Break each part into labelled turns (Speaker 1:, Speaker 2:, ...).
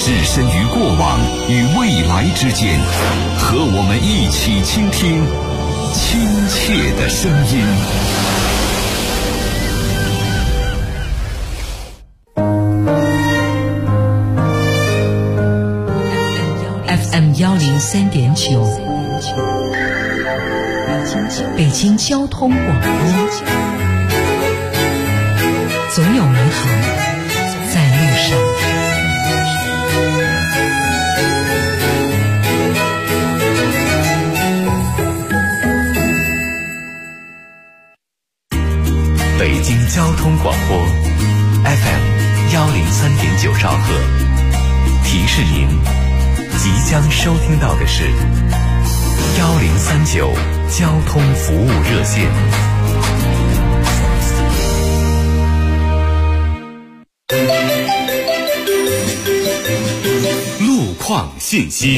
Speaker 1: 置身于过往与未来之间，和我们一起倾听亲切的声音。
Speaker 2: FM 103.9，北京交通广播，总有美好在路上。
Speaker 1: 北京交通广播 FM 103.9兆赫，提示您即将收听到的是1039交通服务热线。路况信息，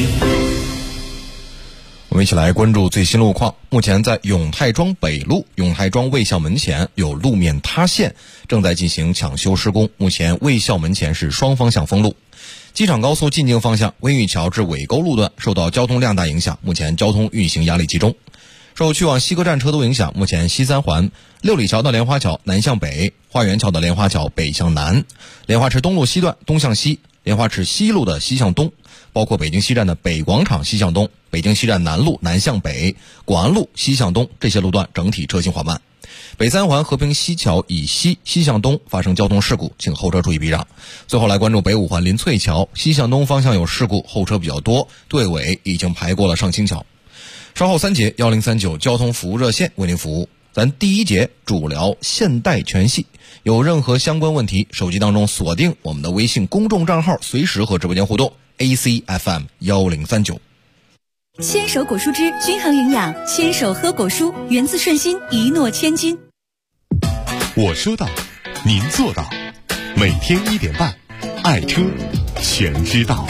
Speaker 3: 我们一起来关注最新路况。目前在永泰庄北路永泰庄卫校门前有路面塌陷，正在进行抢修施工，目前卫校门前是双方向封路。机场高速进京方向温榆桥至尾沟路段受到交通量大影响，目前交通运行压力集中。受去往西客站车头影响，目前西三环六里桥的莲花桥南向北，花园桥的莲花桥北向南，莲花池东路西段东向西，莲花池西路的西向东，包括北京西站的北广场西向东，北京西站南路南向北，广安路西向东，这些路段整体车行缓慢。北三环和平西桥以西西向东发生交通事故，请后车注意避让。最后来关注北五环林翠桥西向东方向有事故，后车比较多，队尾已经排过了上清桥。稍后3节1039交通服务热线为您服务。咱第1节主聊现代全系，有任何相关问题，手机当中锁定我们的微信公众账号，随时和直播间互动。ACFM 1039。
Speaker 4: 牵手果蔬汁均衡营养，牵手喝果蔬，源自顺心，一诺千金。
Speaker 5: 我说到，您做到。每天1点半，爱车全知道。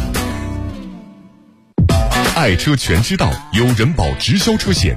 Speaker 5: 爱车全知道由人保直销车险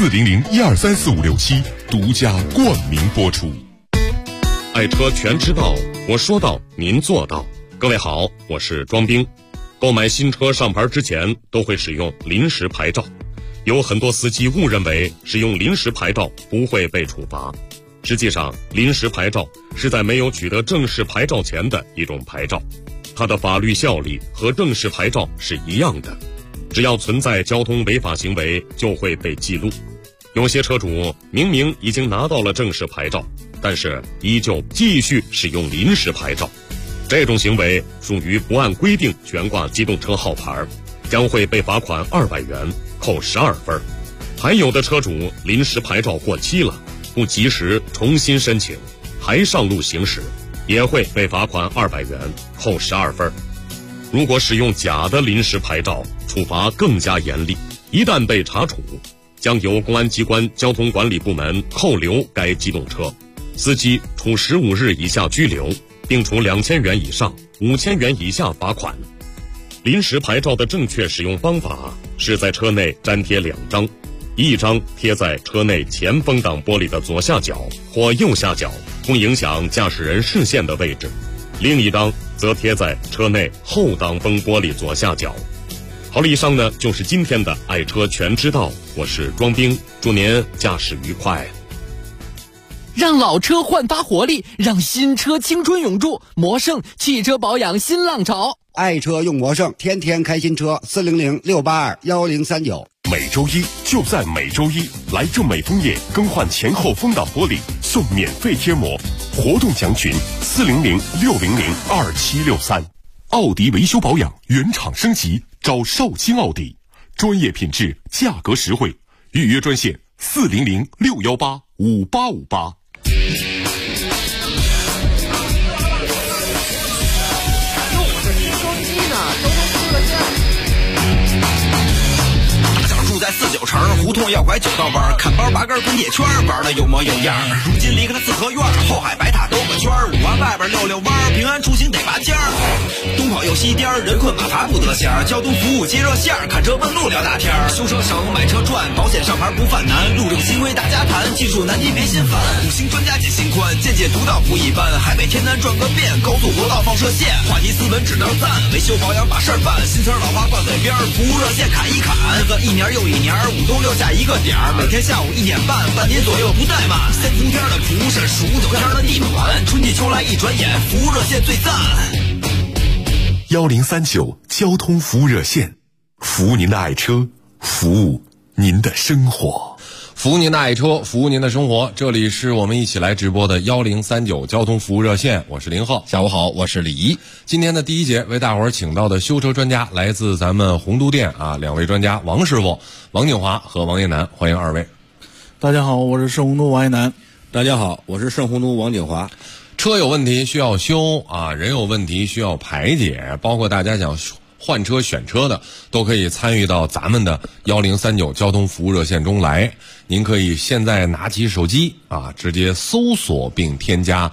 Speaker 5: 400123456独家冠名播出。
Speaker 6: 爱车全知道，我说到，您做到。各位好，我是庄兵。购买新车上牌之前都会使用临时牌照，有很多司机误认为使用临时牌照不会被处罚。实际上，临时牌照是在没有取得正式牌照前的一种牌照，它的法律效力和正式牌照是一样的。只要存在交通违法行为，就会被记录。有些车主明明已经拿到了正式牌照，但是依旧继续使用临时牌照，这种行为属于不按规定悬挂机动车号牌，将会被罚款200元，扣12分。还有的车主临时牌照过期了，不及时重新申请，还上路行驶，也会被罚款200元，扣12分。如果使用假的临时牌照，处罚更加严厉，一旦被查处，将由公安机关交通管理部门扣留该机动车，司机处15日以下拘留，并处2000元以上5000元以下罚款。临时牌照的正确使用方法是在车内粘贴2张，一张贴在车内前风挡玻璃的左下角或右下角，不影响驾驶人视线的位置，另一张则贴在车内后挡风玻璃左下角。好了，以上呢就是今天的爱车全知道，我是庄兵，祝您驾驶愉快。
Speaker 7: 让老车焕发活力，让新车青春永驻。魔胜汽车保养新浪潮，
Speaker 8: 爱车用魔胜，天天开新车。400-682-1039。
Speaker 5: 每周一就在每周一，来正美枫叶更换前后风挡玻璃送免费贴膜，活动详询400-600-2763。奥迪维修保养原厂升级，找绍兴奥迪，专业品质，价格实惠，预约专线400-618-5858。
Speaker 9: 在49城胡同要拐9道弯，看包拔根滚铁圈，玩的有模有样。如今离开了四合院，后海白塔兜个圈，5环外边溜溜弯，平安出行得拔尖。东跑右有西颠，人困马乏不得闲。交通服务接热线，看车问路聊大天。修车省，买车赚，保险上牌不犯难。路政新规大家谈，技术难题别心烦。五星专家解心宽，见解独到不一般。海北天南转个遍，高速国道放射线。话题斯文只能赞，维修保养把事儿办。新车老花放嘴边，服务热线砍一砍。日子一年又一年，5冬6夏一个点儿。每天下午1点半，半年左右不怠慢。3伏天的服务是数9天的地暖。春季秋来一转眼，服务热线最赞。
Speaker 5: 1039交通服务热线，服务您的爱车，服务您的生活。
Speaker 10: 服务您的爱车，服务您的生活。这里是我们一起来直播的1039交通服务热线，我是林浩。
Speaker 3: 下午好，我是李怡。
Speaker 10: 今天的第一节为大伙儿请到的修车专家来自咱们洪都店啊，2位专家王师傅王景华和王艳楠，欢迎2位。
Speaker 11: 大家好，我是盛洪都王艳楠。
Speaker 12: 大家好，我是盛洪都王景华。
Speaker 10: 车有问题需要修啊，人有问题需要排解，包括大家想换车选车的，都可以参与到咱们的1039交通服务热线中来。您可以现在拿起手机啊，直接搜索并添加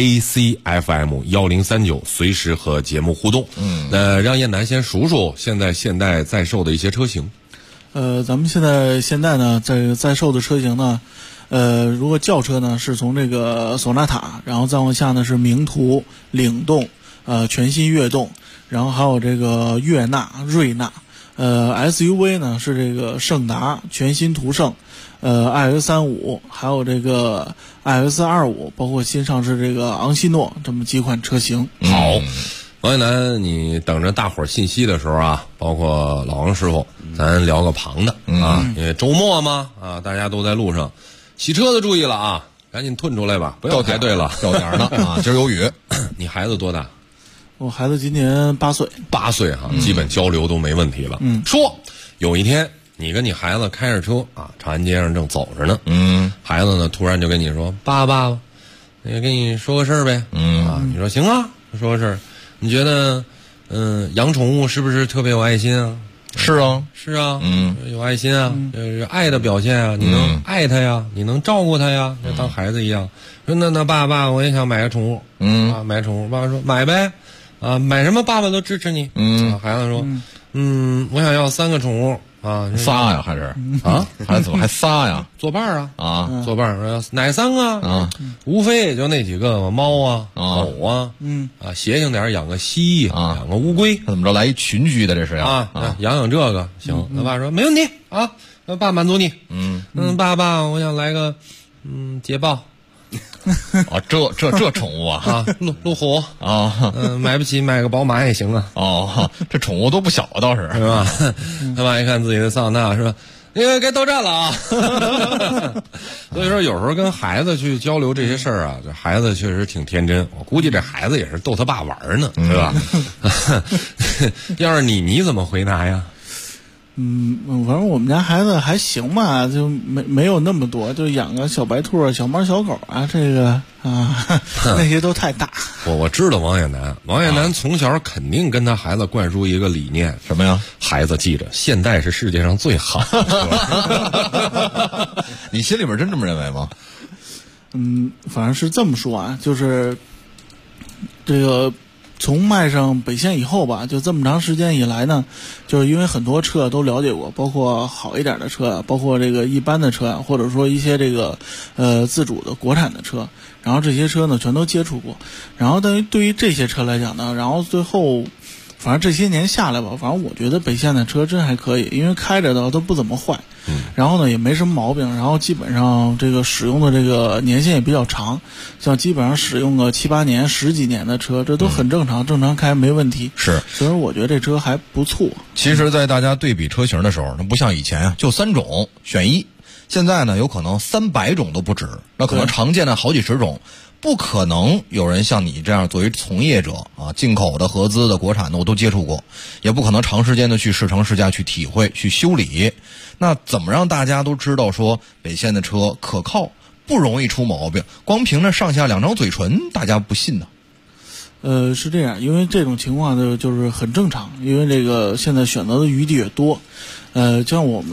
Speaker 10: ACFM 1039，随时和节目互动。让艳楠先数数现在现代在售的一些车型。
Speaker 11: 咱们现在呢，在售的车型呢，如果轿车呢是从这个索纳塔，然后再往下呢是名图、领动、全新悦动，然后还有这个悦纳、瑞纳。SUV 呢是这个胜达、全新途胜、iX35，还有这个 iX25，包括新上市这个昂希诺这么几款车型。
Speaker 10: 好。王艳楠，你等着大伙儿信息的时候啊，包括老王师傅，咱聊个旁的啊，因为周末嘛啊，大家都在路上，洗车的注意了啊，赶紧退出来吧，不要排队了，
Speaker 3: 到点呢啊，今儿有雨。
Speaker 10: 你孩子多大？
Speaker 11: 我孩子今年8岁。
Speaker 10: 8岁哈，基本交流都没问题了。说有一天你跟你孩子开着车啊，长安街上正走着呢，孩子呢突然就跟你说：“爸爸，那个跟你说个事儿呗。”你说行啊，说个事儿。你觉得，养宠物是不是特别有爱心啊？
Speaker 3: 是啊，
Speaker 10: 是啊，有爱心啊，爱的表现啊，你能爱它呀，你能照顾它呀，就当孩子一样。说那爸，我也想买个宠物，买宠物。爸爸说买呗，啊，买什么爸爸都支持你。孩子说，我想要3个宠物。啊，
Speaker 3: 仨呀，还是啊？还怎么还仨呀？
Speaker 10: 作伴啊，作伴哪3个啊？无非也就那几个嘛，猫啊，狗啊，邪性点养个蜥蜴啊，养个乌龟，
Speaker 3: 怎么着来一群居的这是呀？
Speaker 10: 养这个行。那爸说没问题啊，那爸满足你。爸，我想来个捷豹。
Speaker 3: 啊，这宠物啊，
Speaker 10: 路虎
Speaker 3: 啊，
Speaker 10: 买不起买个宝马也行啊。
Speaker 3: 哦，这宠物都不小倒是
Speaker 10: 吧？他爸一看自己的桑塔纳是吧？那个该到站了啊。所以说有时候跟孩子去交流这些事儿啊，这孩子确实挺天真。我估计这孩子也是逗他爸玩呢，对吧？要是你怎么回答呀？
Speaker 11: 反正我们家孩子还行吧，就没有那么多，就养个小白兔啊、小猫、小狗啊，这个啊那些都太大。
Speaker 10: 我知道王艳楠从小肯定跟他孩子灌输一个理念，
Speaker 3: 什么呀？
Speaker 10: 孩子记着，现代是世界上最好
Speaker 3: 的。你心里边真这么认为吗？
Speaker 11: 反正是这么说啊，就是这个。从迈上北线以后吧，就这么长时间以来呢，就是因为很多车都了解过，包括好一点的车，包括这个一般的车，或者说一些这个自主的国产的车，然后这些车呢全都接触过，然后对于这些车来讲呢，然后最后反正这些年下来吧，反正我觉得北线的车真还可以，因为开着的都不怎么坏，然后呢也没什么毛病，然后基本上这个使用的这个年限也比较长，像基本上使用个7、8年、10几年的车，这都很正常，正常开没问题。
Speaker 3: 是，
Speaker 11: 所以我觉得这车还不错。
Speaker 3: 其实，在大家对比车型的时候，那不像以前啊，就3种选1，现在呢有可能300种都不止，那可能常见的好几十种。不可能有人像你这样作为从业者啊，进口的、合资的、国产的我都接触过，也不可能长时间的去试乘试驾、去体会、去修理。那怎么让大家都知道说北线的车可靠，不容易出毛病？光凭着上下2张嘴唇，大家不信呢？
Speaker 11: 是这样，因为这种情况呢就是很正常，因为这个现在选择的余地也多。像我们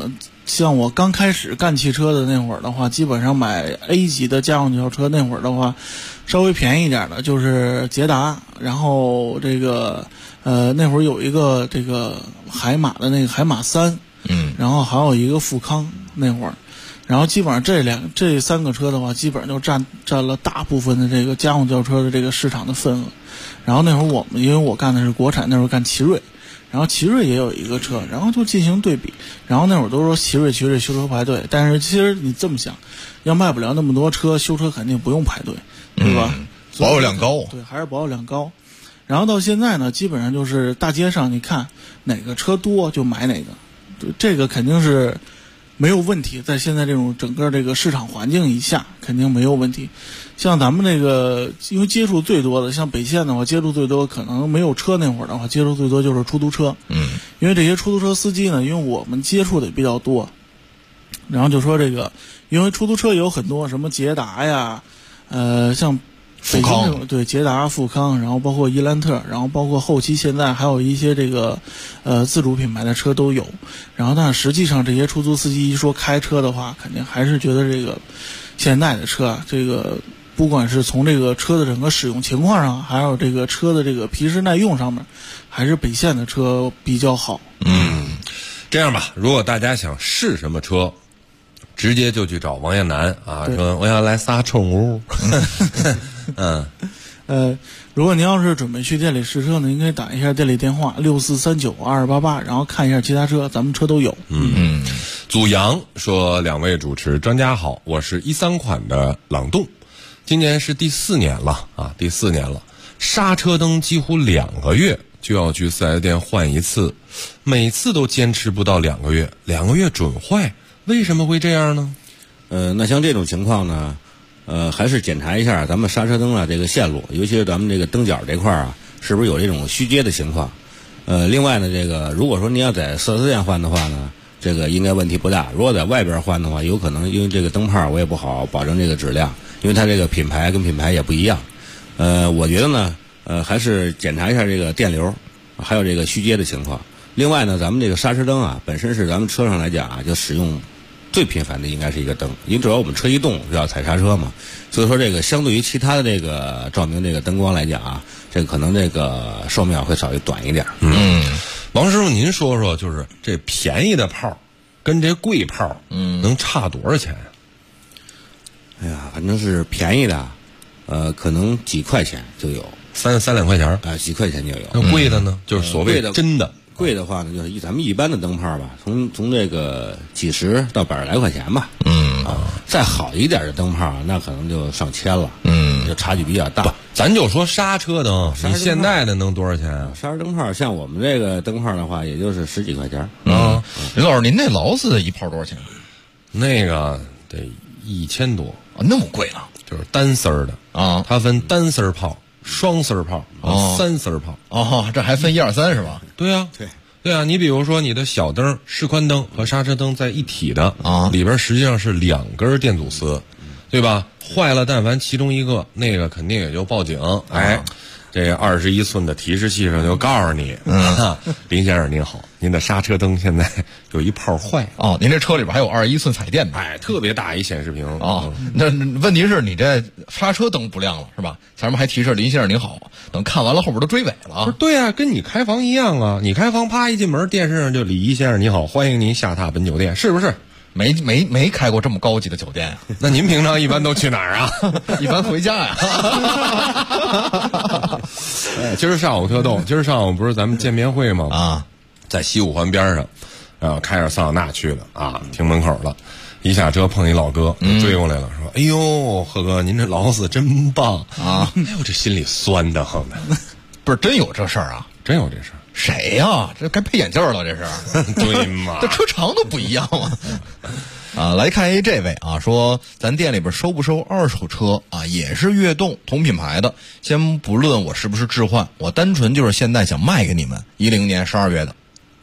Speaker 11: 像我刚开始干汽车的那会儿的话，基本上买 A 级的家用轿车那会儿的话，稍微便宜一点的就是捷达，然后这个那会儿有一个这个海马的那个海马3，然后还有一个富康那会儿，然后基本上这3个车的话，基本上就占了大部分的这个家用轿车的这个市场的份额。然后那会儿因为我干的是国产，那会儿干奇瑞。然后奇瑞也有一个车，然后就进行对比。然后那会儿都说奇瑞修车排队，但是其实你这么想，要卖不了那么多车，修车肯定不用排队，对吧？
Speaker 3: 保有量高。
Speaker 11: 对，还是保有量高。然后到现在呢，基本上就是大街上你看哪个车多就买哪个，对，这个肯定是没有问题。在现在这种整个这个市场环境以下，肯定没有问题。像咱们这个，因为接触最多的，像北线的话，接触最多可能没有车那会儿的话，接触最多就是出租车。因为这些出租车司机呢，因为我们接触的比较多，然后就说这个，因为出租车有很多什么捷达呀，像北京这种对捷达、富康，然后包括伊兰特，然后包括后期现在还有一些这个自主品牌的车都有。然后但实际上这些出租司机一说开车的话，肯定还是觉得这个现在的车啊，这个不管是从这个车的整个使用情况上，还有这个车的这个皮实耐用上面，还是北线的车比较好。
Speaker 10: 这样吧，如果大家想试什么车，直接就去找王艳楠啊，说我要来仨宠物。
Speaker 11: 如果您要是准备去店里试车呢，您可以打一下店里电话64392288，然后看一下其他车，咱们车都有。
Speaker 10: 祖阳说：“两位主持专家好，我是13款的朗动，今年是第4年了啊，第4年了，刹车灯几乎2个月就要去4S店换一次，每次都坚持不到2个月，2个月准坏，为什么会这样呢？”
Speaker 12: 那像这种情况呢，还是检查一下咱们刹车灯啊这个线路，尤其是咱们这个灯角这块啊，是不是有这种虚接的情况？另外呢，这个如果说您要在4S店换的话呢，这个应该问题不大。如果在外边换的话，有可能因为这个灯泡我也不好保证这个质量，因为它这个品牌跟品牌也不一样。我觉得呢，还是检查一下这个电流，还有这个虚接的情况。另外呢，咱们这个刹车灯啊，本身是咱们车上来讲啊，就使用最频繁的应该是一个灯，因为主要我们车一动就要踩刹车嘛，所以说这个相对于其他的这个照明这个灯光来讲啊，这个可能这个寿命会稍微短一点。
Speaker 10: 王师傅，您说说，就是这便宜的炮跟这贵炮，能差多少钱呀？
Speaker 12: 哎呀，反正是便宜的，可能几块钱就有
Speaker 10: ，3-2块钱
Speaker 12: 啊，几块钱就有。
Speaker 10: 那贵的呢，就是所谓的真的。
Speaker 12: 贵的话呢，就是咱们一般的灯泡吧，从这个几十到100来块钱吧。再好一点的灯泡，那可能就上千了。就差距比较大。
Speaker 10: 咱就说刹车灯，你现在的能多少钱啊？
Speaker 12: 刹车灯泡，像我们这个灯泡的话，也就是10几块钱。
Speaker 3: 林老师，您那劳斯的一炮多少钱？
Speaker 10: 那个得1000多
Speaker 3: 啊，那么贵呢？
Speaker 10: 就是单丝儿的啊，它分单丝儿炮、双丝儿炮、3丝儿炮。
Speaker 3: 这还分1、2、3是吧？
Speaker 10: 对啊，对啊，你比如说你的小灯、示宽灯和刹车灯在一体的啊，里边实际上是2根电阻丝，对吧？坏了，但凡其中一个，那个肯定也就报警。这个21寸的提示器上就告诉你，林先生您好，您的刹车灯现在有一泡坏。
Speaker 3: 您这车里边还有21寸彩电呢，
Speaker 10: 特别大一显示屏。
Speaker 3: 那问题是你这刹车灯不亮了是吧？前面还提示林先生您好，等看完了后边都追尾了。
Speaker 10: 对啊，跟你开房一样啊，你开房啪一进门，电视上就李一先生您好，欢迎您下榻本酒店，是不是？
Speaker 3: 没开过这么高级的酒店呀？
Speaker 10: 那您平常一般都去哪儿啊？
Speaker 3: 一般回家呀。
Speaker 10: 今儿上午特逗，今儿上午不是咱们见面会吗？在西五环边上，然后开着桑塔纳去的啊，停门口了，一下车碰一老哥追过来了，说：“哎呦，贺哥，您这劳斯真棒啊！”哎呦，这心里酸的很的。
Speaker 3: 不是真有这事儿啊？
Speaker 10: 真有这事儿。
Speaker 3: 谁呀？这该配眼镜了，这是。
Speaker 10: 对嘛？
Speaker 3: 这车长都不一样嘛。来看这位啊，说咱店里边收不收二手车啊？也是悦动同品牌的。先不论我是不是置换，我单纯就是现在想卖给你们，10年12月的。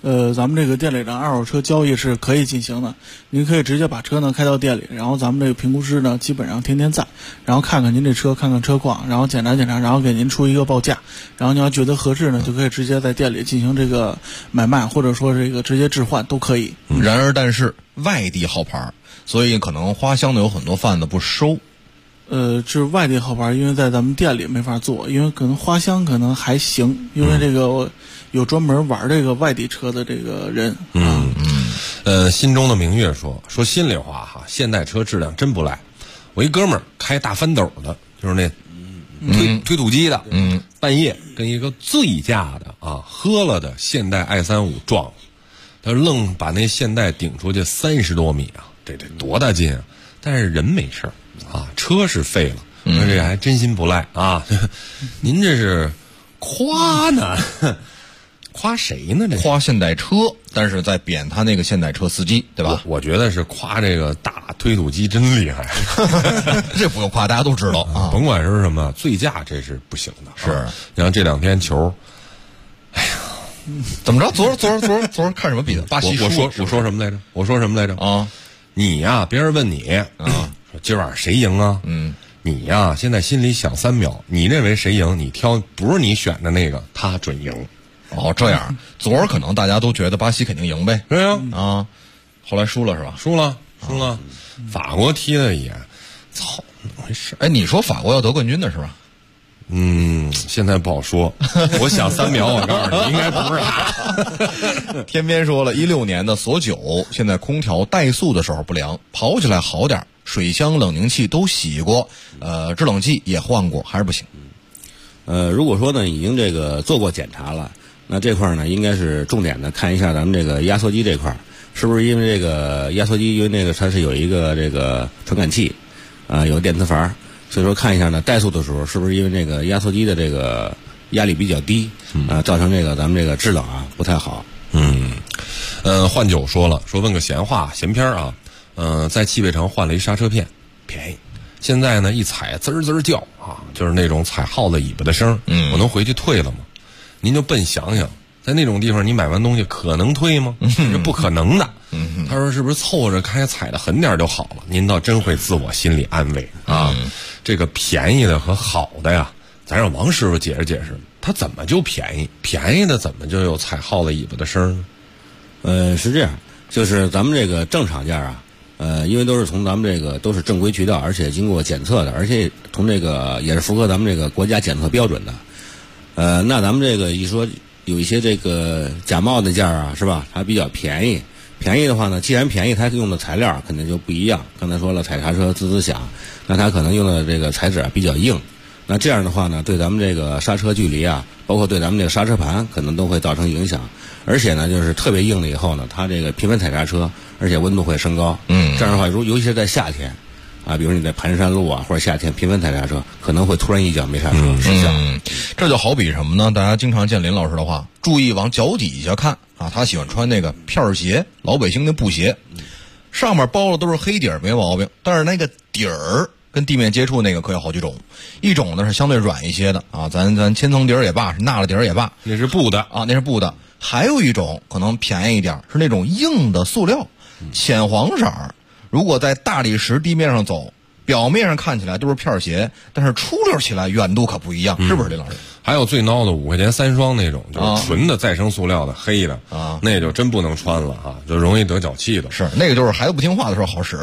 Speaker 11: 咱们这个店里的二手车交易是可以进行的，您可以直接把车呢开到店里，然后咱们这个评估师呢基本上天天在，然后看看您这车，看看车况，然后检查检查，然后给您出一个报价，然后你要觉得合适呢，就可以直接在店里进行这个买卖，或者说这个直接置换都可以。
Speaker 3: 然而但是外地号牌，所以可能花乡的有很多贩子不收。
Speaker 11: 这外地号牌，因为在咱们店里没法做，因为可能花乡可能还行，因为这个有专门玩这个外地车的这个人。
Speaker 10: 心中的明月说心里话哈，现代车质量真不赖。我一哥们儿开大翻斗的，就是那推土机的，半夜跟一个醉驾的喝了的现代 i35 撞了，他愣把那现代顶出去30多米啊，这多大劲啊！但是人没事啊，车是废了，那这还真心不赖啊！您这是夸呢？夸谁呢？这
Speaker 3: 夸现代车，但是在贬他那个现代车司机，对吧？
Speaker 10: 我觉得是夸这个大推土机真厉害，
Speaker 3: 这不用夸，大家都知道啊。
Speaker 10: 甭管是什么醉驾，这是不行的。
Speaker 3: 是，
Speaker 10: 你看这2天球，哎呀，
Speaker 3: 怎么着？昨儿看什么比的？巴西输。
Speaker 10: 我说什么来着？啊，你呀，别人问你啊，说今晚谁赢啊？你呀，现在心里想3秒，你认为谁赢？你挑不是你选的那个，他准赢。
Speaker 3: 哦，这样，昨儿可能大家都觉得巴西肯定赢呗。
Speaker 10: 对呀，
Speaker 3: 后来输了是吧？
Speaker 10: 输了，法国踢了也，操，怎么回事？
Speaker 3: 哎，你说法国要得冠军的是吧？
Speaker 10: 现在不好说。我想3秒，我告诉你，应该不是他。
Speaker 3: 天边说了，16年的索9，现在空调怠速的时候不良，跑起来好点，水箱、冷凝器都洗过，制冷剂也换过，还是不行。
Speaker 12: 如果说呢，已经这个做过检查了。那这块呢，应该是重点的看一下咱们这个压缩机这块，是不是因为这个压缩机，因为那个它是有一个这个传感器，有电磁阀，所以说看一下呢，怠速的时候是不是因为这个压缩机的这个压力比较低，造成这个咱们这个制冷不太好。
Speaker 10: 换酒说了，说问个闲话闲篇啊，在汽配城换了一刹车片，便宜。现在呢，一踩滋滋叫啊，就是那种踩耗子尾巴的声，我能回去退了吗？您就笨想想，在那种地方你买完东西可能退吗？这不可能的。他说是不是凑着开踩的狠点就好了？您倒真会自我心理安慰啊。这个便宜的和好的呀，咱让王师傅解释解释，他怎么就便宜？便宜的怎么就有踩耗子尾巴的声呢？
Speaker 12: 是这样，就是咱们这个正厂价因为都是从咱们这个都是正规渠道，而且经过检测的，而且从这个也是符合咱们这个国家检测标准的。那咱们这个一说有一些这个假冒的件是吧？它比较便宜。便宜的话呢，既然便宜，它用的材料肯定就不一样。刚才说了，踩刹车滋滋响，那它可能用的这个材质比较硬。那这样的话呢，对咱们这个刹车距离包括对咱们这个刹车盘可能都会造成影响。而且呢，就是特别硬了以后呢，它这个频繁踩刹车，而且温度会升高。这样的话，尤其是在夏天。比如你在盘山路或者夏天频繁踩刹车，可能会突然一脚没刹车失效。
Speaker 3: 这就好比什么呢？大家经常见林老师的话，注意往脚底下看他喜欢穿那个片鞋，老百姓的布鞋，上面包的都是黑底儿没毛病，但是那个底儿跟地面接触那个可有好几种，一种呢是相对软一些的咱千层底儿也罢，是纳了底儿也罢，
Speaker 10: 那是布的
Speaker 3: 那是布的。还有一种可能便宜一点，是那种硬的塑料，浅黄色儿。如果在大理石地面上走，表面上看起来都是片鞋，但是出溜起来远度可不一样，是不是林老师？
Speaker 10: 还有最孬的5块钱3双那种，就是纯的再生塑料的黑的那就真不能穿了就容易得脚气的。
Speaker 3: 是那个就是孩子不听话的时候好使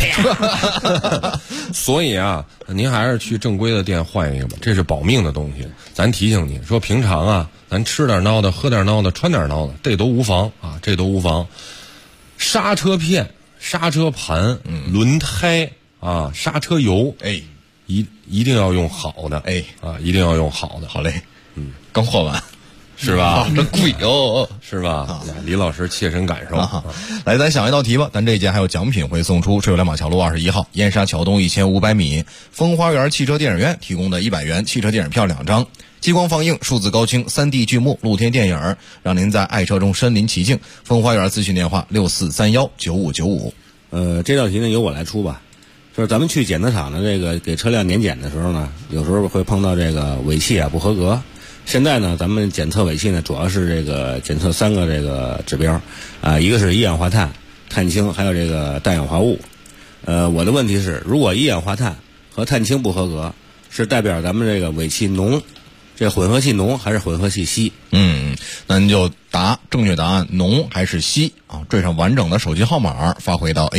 Speaker 10: 所以您还是去正规的店换一个吧，这是保命的东西。咱提醒你说，平常咱吃点孬的，喝点孬的，穿点孬的，这都无妨这都无妨。刹车片、刹车盘、轮胎刹车油，一定要用好的，一定要用好的。
Speaker 3: 好嘞，刚换完，
Speaker 10: 是吧？
Speaker 3: 真贵哦，
Speaker 10: 是吧？李老师切身感受。
Speaker 3: 来，咱想一道题吧。咱这一节还有奖品会送出，是由两马桥路21号燕莎桥东1500米风花园汽车电影院提供的100元汽车电影票2张，激光放映、数字高清、3D 剧目、露天电影，让您在爱车中身临其境。风花园咨询电话64319595。
Speaker 12: 这道题呢由我来出吧。就是咱们去检测厂的这个给车辆年检的时候呢，有时候会碰到这个尾气不合格， 现在呢，咱们检测尾气呢，主要是这个检测3个这个指标，一个是一氧化碳、碳氢，还有这个氮氧化物。我的问题是，如果一氧化碳和碳氢不合格，是代表咱们这个尾气浓，这混合气浓还是混合气稀？
Speaker 3: 那您就答正确答案，浓还是稀啊？缀上完整的手机号码，发回到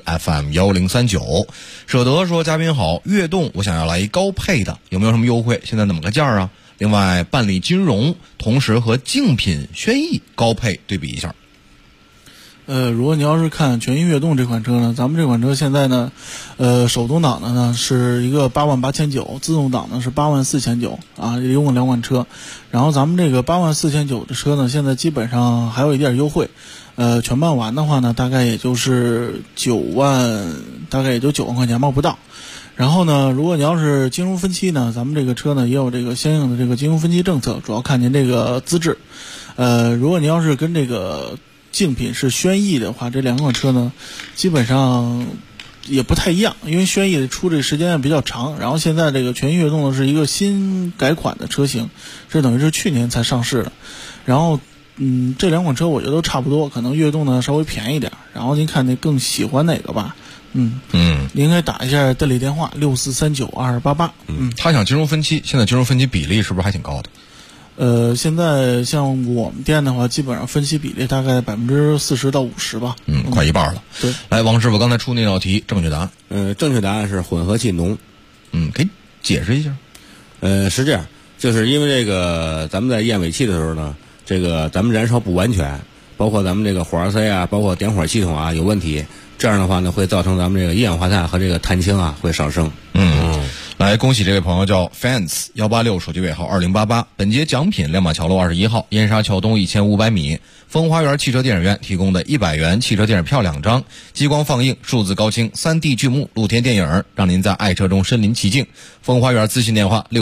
Speaker 3: ACFM1039。舍得说，嘉宾好，悦动我想要来一高配的，有没有什么优惠？现在怎么个价啊？另外，办理金融，同时和竞品轩逸高配对比一下。
Speaker 11: 如果你要是看全新悦动这款车呢，咱们这款车现在呢，手动挡的呢是一个88900，自动挡呢是84900啊，一共2款车。然后咱们这个84900的车呢，现在基本上还有一点优惠，全办完的话呢，大概也就是9万块钱吧，不到。然后呢，如果你要是金融分期呢，咱们这个车呢也有这个相应的这个金融分期政策，主要看您这个资质。如果你要是跟这个竞品是轩逸的话，这2款车呢基本上也不太一样，因为轩逸出这个时间比较长，然后现在这个全新悦动呢是一个新改款的车型，这等于是去年才上市的。然后这2款车我觉得都差不多，可能悦动呢稍微便宜点，然后您看你更喜欢哪个吧。您可以打一下代理电话64392288。
Speaker 3: 他想金融分期，现在金融分期比例是不是还挺高的？
Speaker 11: 现在像我们店的话，基本上分期比例大概40%到50%吧。
Speaker 3: 快一半了。
Speaker 11: 对，
Speaker 3: 来，王师傅刚才出那道题，正确答案。
Speaker 12: 正确答案是混合气浓。
Speaker 3: 给解释一下。
Speaker 12: 是这样，就是因为这个咱们在验尾气的时候呢，这个咱们燃烧不完全，包括咱们这个火花塞啊，包括点火系统啊有问题，这样的话呢会造成咱们这个一氧化碳和这个碳氢啊会上升。
Speaker 3: 来，恭喜这位朋友叫 fans186，手机尾号2088。本节奖品亮马桥路21号燕莎桥东1500米风花园汽车电影院提供的100元汽车电影票2张，激光放映、数字高清、3D 剧目、露天电影，让您在爱车中身临其境。风花园咨询电话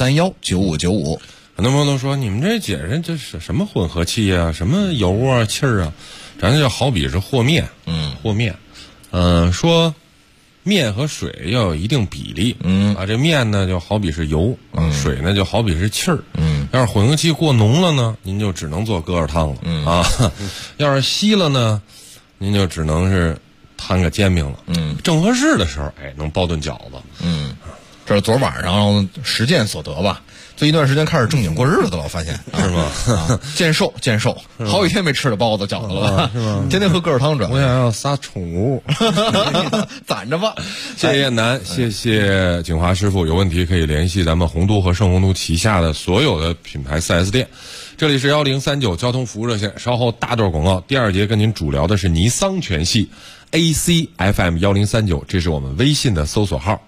Speaker 3: 64319595。
Speaker 10: 很多朋友都说，你们这解释这是什么混合气啊，什么油啊、气儿啊，咱就好比是和面，和面，说面和水要有一定比例，这面呢就好比是油，水呢就好比是气儿，要是混合气过浓了呢，您就只能做疙瘩汤了，要是稀了呢，您就只能是摊个煎饼了，正合适的时候，能包顿饺子，
Speaker 3: 这是昨晚上实践所得吧。最近一段时间开始正经过日子了，我发现
Speaker 10: 是吗？
Speaker 3: 健瘦，好几天没吃了包子饺子了，是吗？天天喝疙瘩汤，
Speaker 10: 我想要仨宠物，
Speaker 3: 攒着吧。
Speaker 10: 谢谢燕南，谢谢景华师傅。有问题可以联系咱们宏都和盛宏都旗下的所有的品牌 4S 店。这里是1039交通服务热线，稍后大段广告，第2节跟您主聊的是尼桑全系。ACFM1039，这是我们微信的搜索号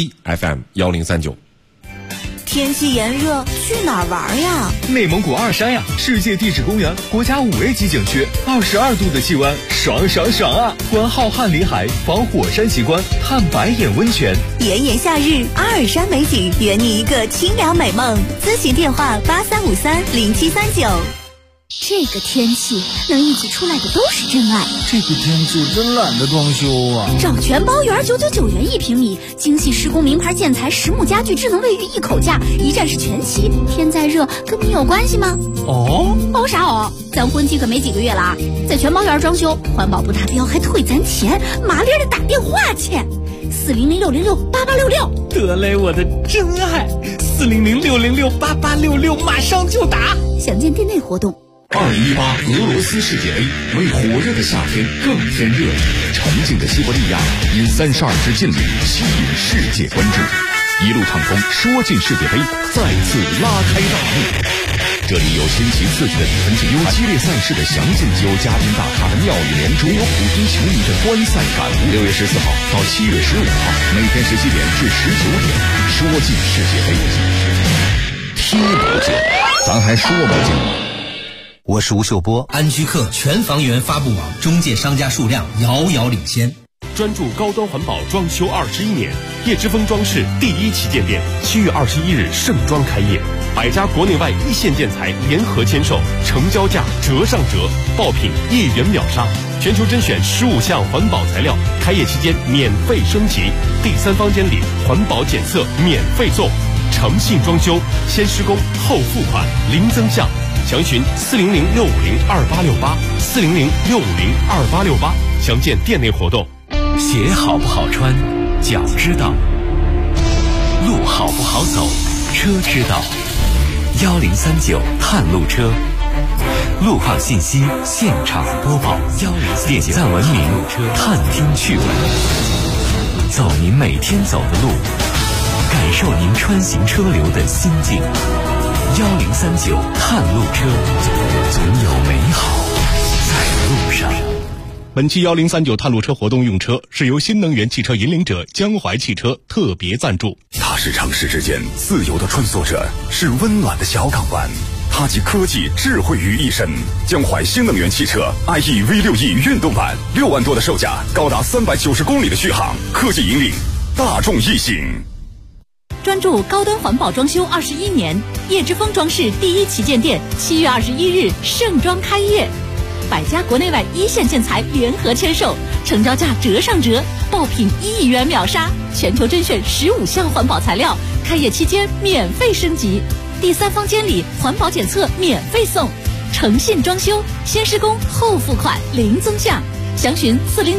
Speaker 10: ACFM1039。
Speaker 4: 天气炎热，去哪儿玩呀？
Speaker 13: 内蒙古二山呀，世界地质公园，国家5A 级景区，22度的气温，爽爽爽啊！观浩瀚里海，访火山奇观，探白眼温泉。
Speaker 4: 炎炎夏日，阿尔山美景，圆你一个清凉美梦。咨询电话83530739。这个天气能一起出来的都是真爱。
Speaker 14: 这个天气真懒得装修啊！
Speaker 4: 找全包园999元1平米，精细施工名牌建材实木家具智能卫浴一口价，一站式全齐。天再热跟你有关系吗？哦啥哦？咱婚期可没几个月了啊！在全包园装修，环保不达标还退咱钱，麻利的打电话去，400-606-8866。
Speaker 14: 得嘞，我的真爱，400-606-8866，马上就打。
Speaker 4: 详见店内活动。
Speaker 1: 2018俄罗斯世界杯为火热的夏天更添热闹，沉静的西伯利亚因32支劲旅吸引世界关注，一路畅通，说进世界杯再次拉开大幕。这里有新奇刺激的比分竞有激烈赛事的详尽，有嘉宾大咖的妙语连珠，有普通球迷的观赛感悟。6月14号到7月15号，每天17点至19点，说进世界杯，听不见，咱还说不进。
Speaker 15: 我是吴秀波，安居客全房源发布网中介商家数量遥遥领先。
Speaker 5: 专注高端环保装修21年，叶之峰装饰第1旗舰店7月21日盛装开业，100家国内外一线建材联合签售，成交价折上折，爆品1元秒杀，全球甄选15项环保材料，开业期间免费升级，第3方监理，环保检测免费送。 诚信装修，先施工后付款，零增项。详询400-650-2868，400-650-2868，详见店内活动。
Speaker 16: 鞋好不好穿，脚知道；路好不好走，车知道。1039探路车，路况信息现场播报，点赞文明，探听趣闻，走您每天走的路，感受您穿行车流的心境。1039探路车，总有美好在路上。
Speaker 17: 本期1039探路车活动用车是由新能源汽车引领者江淮汽车特别赞助。
Speaker 18: 它是城市之间自由的穿梭者，是温暖的小港湾。它集科技智慧于一身。江淮新能源汽车 IE V6E 运动版，6万多的售价，高达390公里的续航，科技引领大众一行。
Speaker 4: 专注高端环保装修21年，叶之峰装饰第一旗舰店7月21日盛装开业，100家国内外一线建材联合签售，成交价折上折，爆品1亿元秒杀，全球甄选15项环保材料，开业期间免费升级，第三方监理环保检测免费送，诚信装修，先施工后付款，零增项。详询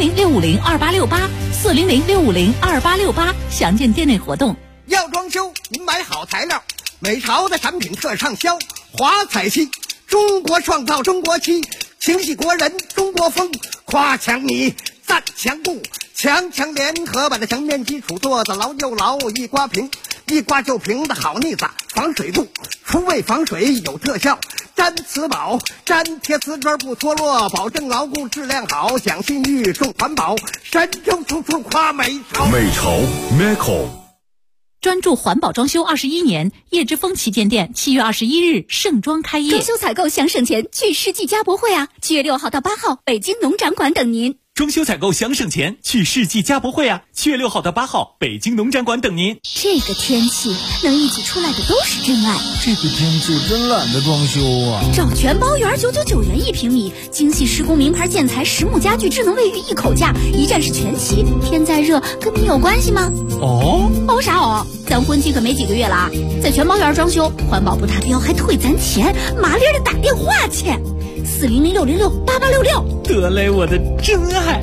Speaker 4: 400-650-2868，400-650-2868，详见店内活动。
Speaker 19: 要装修，您买好材料，美潮的产品特畅销，华彩漆，中国创造中国漆，情系国人中国风，夸墙泥，赞墙布，强联合版的墙面基础做得牢又牢，一刮平，一刮就平的好腻子，防水度，除味防水有特效，粘瓷宝，粘贴瓷砖不脱落，保证牢固质量好，讲信誉重环保，神州处处夸美潮。
Speaker 18: 美潮 Meco。
Speaker 4: 专注环保装修21年，叶之峰旗舰店7月21日盛装开业。装修采购想省钱，去世纪家博会啊！7月6号到8号，北京农展馆等您。
Speaker 13: 装修采购想省钱，去世纪家博会啊！7月6号到8号，北京农展馆等您。
Speaker 4: 这个天气能一起出来的都是真爱。
Speaker 14: 这个天气真懒得装修啊！
Speaker 4: 找全包园999元1平米，精细施工名牌建材实木家具智能卫浴一口价，一站式全齐。天再热跟你有关系吗？
Speaker 14: 哦
Speaker 4: 啥哦？咱婚期可没几个月了啊！在全包园装修，环保不达标还退咱钱，麻利的打电话去。400-606-8866，
Speaker 14: 得嘞，我的真爱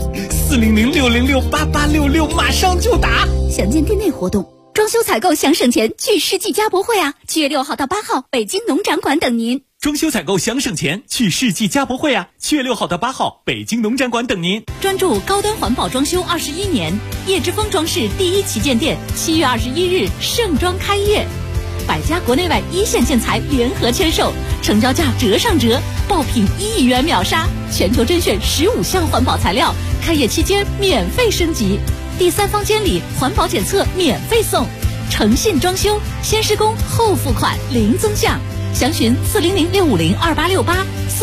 Speaker 14: ！400-606-8866，马上就打。
Speaker 4: 详见店内活动。装修采购想省钱，去世纪家博会啊！7月6号到8号，北京农展馆等您。
Speaker 13: 装修采购想省钱，去世纪家博会啊！7月6号到8号，北京农展馆等您。
Speaker 4: 专注高端环保装修21年，叶之峰装饰第一旗舰店7月21日盛装开业，100家国内外一线建材联合签售，成交价折上折，爆品1亿元秒杀，全球甄选15项环保材料，开业期间免费升级，第三方监理环保检测免费送，诚信装修，先施工后付款，零增项。详询400-650-2868，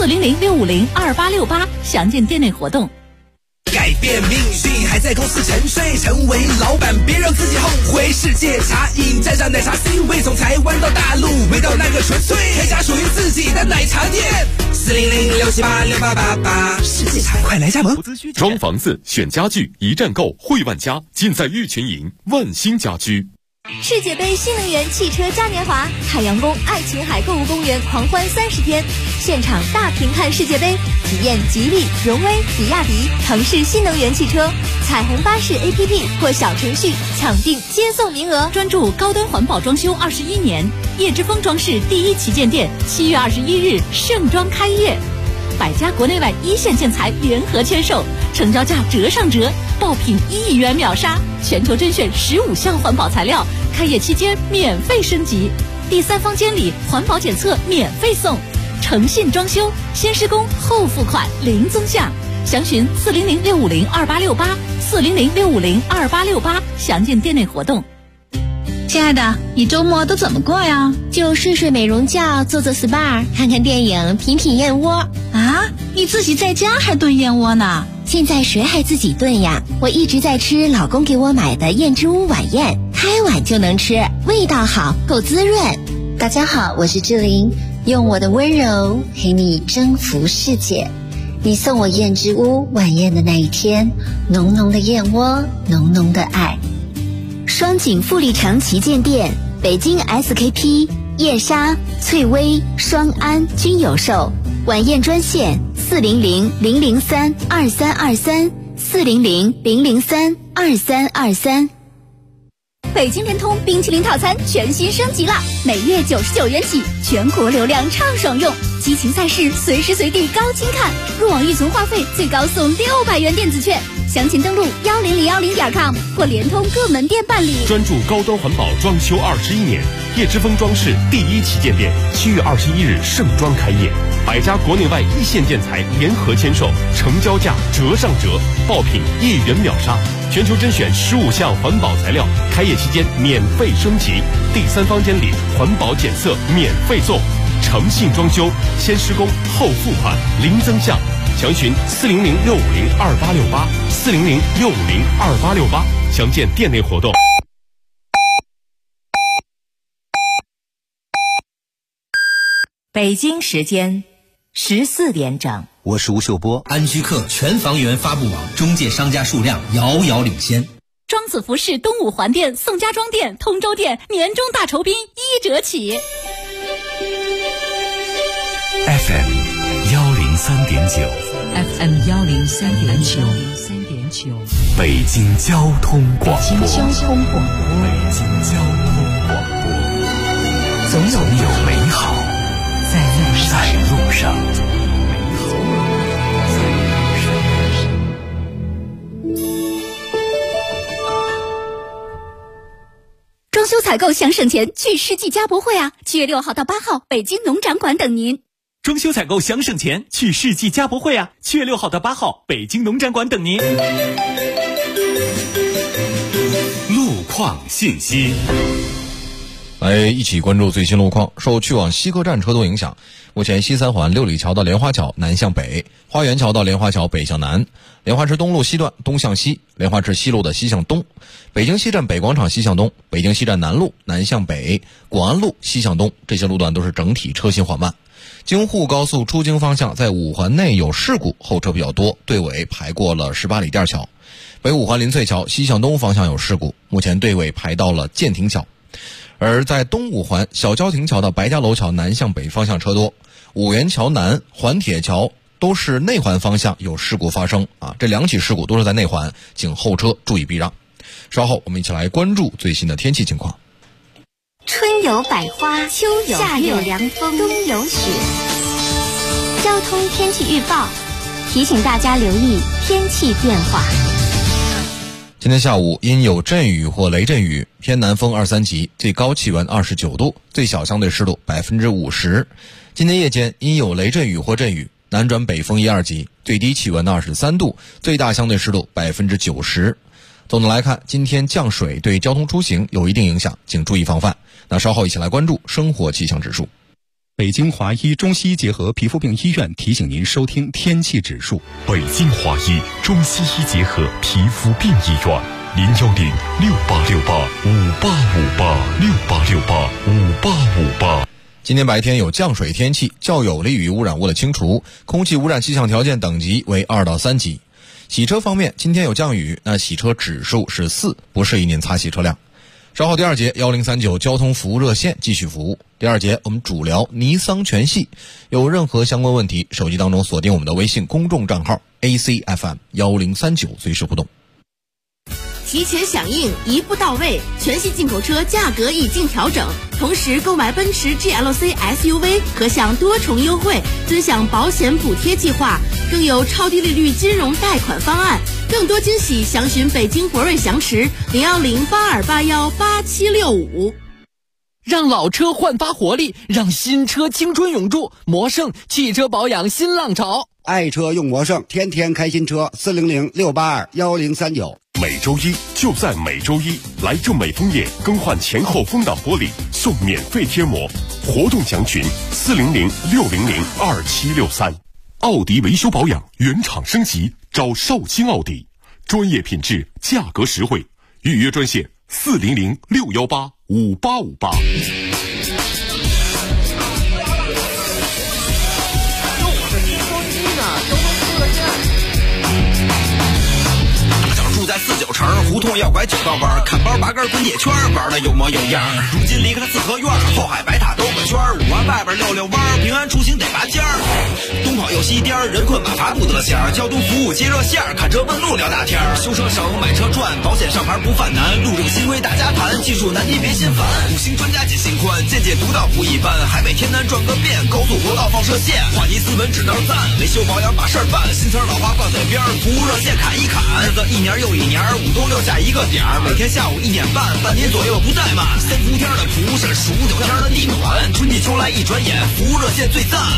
Speaker 4: 400-650-2868，详见店内活动。
Speaker 9: 改变命运还在公司沉睡，成为老板别让自己后悔。世界茶饮沾上奶茶 C 位，从台湾到大陆，味道那个纯粹，开家属于自己的奶茶店。400-678-6888，世界茶快来加盟。
Speaker 5: 装房子选家具一站购汇万家，尽在玉群营万兴家居。
Speaker 20: 世界杯新能源汽车嘉年华，海洋宫爱琴海购物公园狂欢30天，现场大屏看世界杯，体验吉利、荣威、比亚迪、腾势新能源汽车，彩虹巴士 APP 或小程序抢订接送名额。
Speaker 4: 专注高端环保装修21年，叶之峰装饰第一旗舰店7月21日盛装开业，100家国内外一线建材联合签售，成交价折上折，爆品1亿元秒杀，全球甄选15项环保材料，开业期间免费升级，第三方监理环保检测免费送，诚信装修，先施工后付款，零增项。详询400-650-2868， 400-650-2868，详见店内活动。
Speaker 21: 亲爱的，你周末都怎么过呀？
Speaker 20: 就睡睡美容觉，做做 SPA， 看看电影，品品燕窝。
Speaker 21: 啊，你自己在家还炖燕窝呢？
Speaker 20: 现在谁还自己炖呀？我一直在吃老公给我买的燕之屋晚宴，开碗就能吃，味道好，够滋润。大家好，我是志玲，用我的温柔陪你征服世界。你送我燕之屋晚宴的那一天，浓浓的燕窝，浓浓的爱。
Speaker 4: 双井富力城旗舰店
Speaker 20: 北京 SKP、叶莎、翠微、双安均有售。晚宴专线400-003-2323，400-003-2323。
Speaker 4: 北京联通冰淇淋套餐全新升级了，每月99元起，全国流量畅爽用，激情赛事随时随地高清看，入网预存话费最高送600元电子券。详情登录10010.com 或联通各门店办理。
Speaker 5: 专注高端环保装修21年，叶之峰装饰第1旗舰店7月21日盛装开业，100家国内外一线建材联合签售，成交价折上折，爆品1元秒杀，全球甄选15项环保材料，开业期间免费升级，第3方监理环保检测免费送，诚信装修，先施工后付款，零增项。详询400-650-2868，400-650-2868，详见店内活动。
Speaker 2: 北京时间14点整，
Speaker 15: 我是吴秀波。
Speaker 9: 安居客全房源发布网中介商家数量遥遥领先。
Speaker 4: 庄子服饰东五环店、宋家庄店、通州店年终大酬宾1折起。
Speaker 16: FM 103.9
Speaker 2: FM 103.9，
Speaker 16: 北京交通广播。
Speaker 2: 北京交通广播，总有美好在路上。
Speaker 4: 装修采购想省钱，去世纪家博会啊！7月6号到8号，北京农展馆等您。
Speaker 13: 装修采购想省钱，去世纪家博会啊！7月6号到8号，北京农展馆等您。
Speaker 16: 路况信息，
Speaker 3: 来一起关注最新路况。受去往西客站车多影响，目前西三环六里桥到莲花桥南向北，花园桥到莲花桥北向南，莲花池东路西段东向西，莲花池西路的西向东，北京西站北广场西向东，北京西站南路南向北，广安路西向东，这些路段都是整体车行缓慢。京沪高速出京方向在五环内有事故，后车比较多，队尾排过了18里店桥。北五环林翠桥西向东方向有事故，目前队尾排到了建亭桥。而在东五环小交亭桥到白家楼桥南向北方向车多，五元桥南、环铁桥都是内环方向有事故发生啊，这2起事故都是在内环，请后车注意避让。稍后我们一起来关注最新的天气情况。
Speaker 20: 春有百花，秋有夏有凉风，冬有雪。交通天气预报提醒大家留意天气变化。
Speaker 3: 今天下午因有阵雨或雷阵雨，偏南风2、3级，最高气温29度，最小相对湿度50%。今天夜间因有雷阵雨或阵雨，南转北风1、2级，最低气温23度，最大相对湿度90%。总的来看，今天降水对交通出行有一定影响，请注意防范。那稍后一起来关注生活气象指数。
Speaker 17: 北京华医中西医结合皮肤病医院提醒您收听天气指数。
Speaker 5: 北京华医中西医结合皮肤病医院，010-6868-5858，6868-5858。
Speaker 3: 今天白天有降水天气，较有利于污染物的清除，空气污染气象条件等级为2到3级。洗车方面，今天有降雨，那洗车指数是4，不适宜您擦洗车辆。稍后第2节1039交通服务热线继续服务。第2节我们主聊尼桑全系，有任何相关问题，手机当中锁定我们的微信公众账号 ACFM1039，随时互动。
Speaker 22: 提前响应，一步到位，全系进口车价格已经调整，同时购买奔驰 GLC SUV 可享多重优惠，尊享保险补贴计划，更有超低利率金融贷款方案。更多惊喜，详询北京博瑞翔驰010-8281-8765。
Speaker 7: 让老车焕发活力，让新车青春永驻。魔胜汽车保养新浪潮，
Speaker 8: 爱车用魔胜，天天开新车，400-682-1039。
Speaker 5: 每周一就在每周一，来正美枫叶更换前后风挡玻璃送免费贴膜，活动详询400-600-2763。奥迪维修保养原厂升级，找绍兴奥迪，专业品质，价格实惠，预约专线400-618-5858。
Speaker 9: 在49城湖胡同要拐9道弯，看包拔根滚铁圈，玩的有模有样。如今离开了四合院，后海白塔兜个圈，5环外边溜溜弯，平安出行得拔尖儿。东跑右西颠，人困马乏不得闲，交通服务接热线，看车问路聊大天。修车省，买车赚，保险上牌不犯难，路政新规大家谈，技术难题别心烦。5星专家解心宽，见解独到不一般，海北天南转个遍，高速国道放射线，话题斯文只能赞，维修保养把事儿办，新词老话挂嘴边，服务热线砍一砍，日子一年又一年，5都留下一个点儿，每天下午1点半，半年左右不怠慢。3伏天的蒲是数9天的地暖，春季秋来一转眼，服务热线最赞。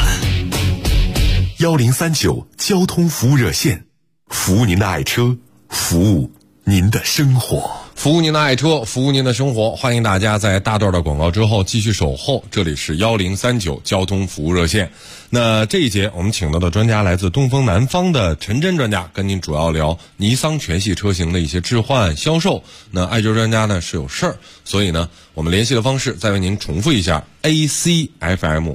Speaker 1: 1039交通服务热线，服务您的爱车，服务您的生活。
Speaker 10: 服务您的爱车，服务您的生活。欢迎大家在大段的广告之后继续守候，这里是1039交通服务热线。那这一节我们请到的专家来自东风南方的陈真专家，跟您主要聊尼桑全系车型的一些置换销售。那爱车专家呢是有事儿，所以呢我们联系的方式再为您重复一下 ACFM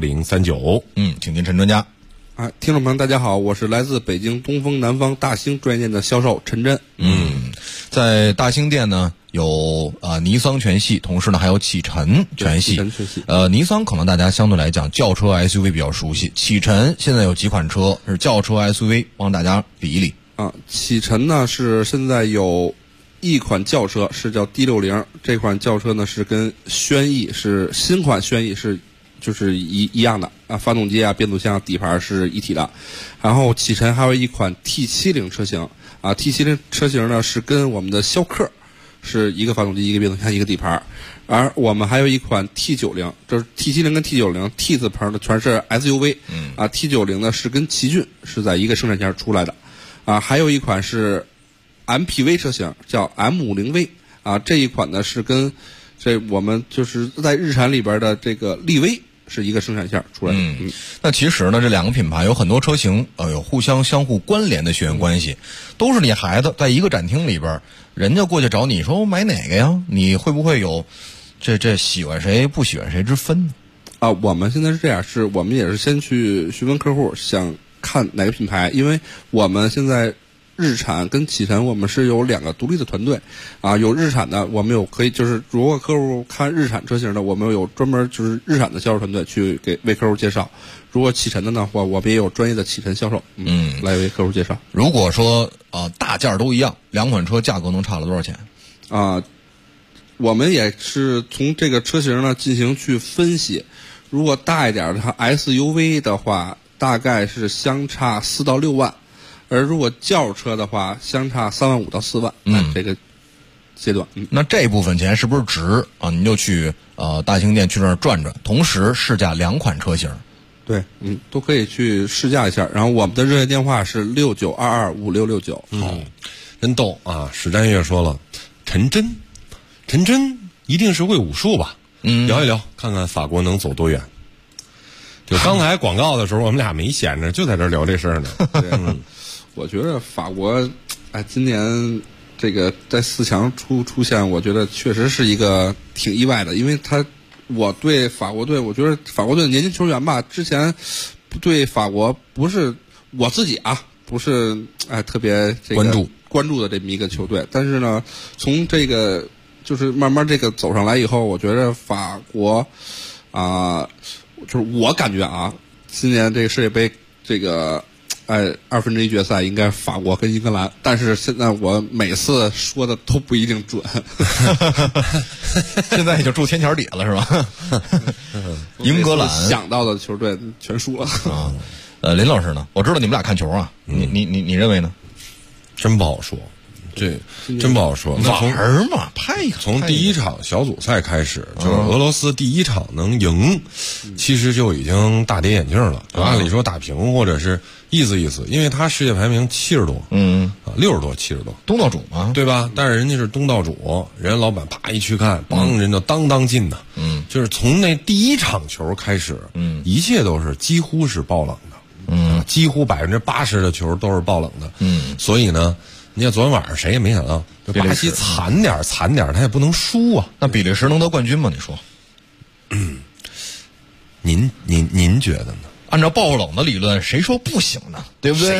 Speaker 10: 1039。
Speaker 3: 请您陈专家。
Speaker 6: 听众朋友大家好，我是来自北京东风南方大兴专业店的销售陈真。
Speaker 3: 在大兴店呢有尼桑全系，同时呢还有启辰全系。尼桑可能大家相对来讲轿车 SUV 比较熟悉，启辰现在有几款车是轿车 SUV， 帮大家比一比。
Speaker 6: 启辰呢是现在有一款轿车是叫 D60， 这款轿车呢是跟轩逸是新款轩逸是就是一样的发动机变速箱底盘是一体的。然后启辰还有一款 T70 车型T70 车型呢是跟我们的逍客是一个发动机一个变速箱一个底盘，而我们还有一款 T90， 就是 T70 跟 T90 T 字旁的全是 SUV T90 呢是跟奇骏是在一个生产线出来的还有一款是 MPV 车型叫 M50V 这一款呢是跟这我们就是在日产里边的这个力威是一个生产线出来的。
Speaker 3: 那其实呢这两个品牌有很多车型有相互关联的血缘关系，都是你孩子在一个展厅里边，人家过去找你说我买哪个呀，你会不会有这喜欢谁不喜欢谁之分呢？
Speaker 6: 我们现在是这样，是我们也是先去询问客户想看哪个品牌，因为我们现在日产跟启辰我们是有2个独立的团队有日产的，我们有可以就是如果客户看日产车型的，我们有专门就是日产的销售团队去为客户介绍，如果启辰的呢我们也有专业的启辰销售来为客户介绍。
Speaker 3: 如果说大件都一样，2款车价格能差了多少钱
Speaker 6: 我们也是从这个车型呢进行去分析，如果大一点的 SUV 的话大概是相差4到6万，而如果轿车的话相差3万5到4万这个阶段
Speaker 3: 那这部分钱是不是值您就去大兴店去那儿转转，同时试驾2款车型。
Speaker 6: 对都可以去试驾一下，然后我们的热线电话是69225669。
Speaker 10: 好，真逗史占月说了，陈真一定是会武术吧？聊一聊看看法国能走多远。就刚才广告的时候我们俩没闲着，就在这聊这事儿呢。
Speaker 6: 我觉得法国今年这个在4强出现，我觉得确实是一个挺意外的，因为我对法国队，我觉得法国队的年轻球员吧，之前对法国不是我自己不是特别关注的这么一个球队，但是呢从这个就是慢慢这个走上来以后，我觉得法国就是我感觉今年这个世界杯这个1/2决赛应该法国跟英格兰，但是现在我每次说的都不一定准。
Speaker 3: 现在也就住天桥底下了是吧？英格兰
Speaker 6: 想到的球队全输了
Speaker 3: 林老师呢？我知道你们俩看球你认为呢？
Speaker 10: 真不好说，这真不好说。
Speaker 3: 玩嘛，
Speaker 10: 从第一场小组赛开始，就是俄罗斯第一场能赢，其实就已经大跌眼镜了。按理说打平或者是意思，因为他世界排名70多，60多70多，
Speaker 3: 东道主嘛，
Speaker 10: 对吧？但是人家是东道主，人家老板啪一去看，帮人就当进的，就是从那第一场球开始，一切都是几乎是爆冷的，几乎80%的球都是爆冷的，所以呢。你看昨天晚上谁也没想到，巴西惨点，他也不能输啊。
Speaker 3: 那比利时能得冠军吗？你说？
Speaker 10: 您觉得呢？
Speaker 3: 按照爆冷的理论，谁说不行呢？对不对？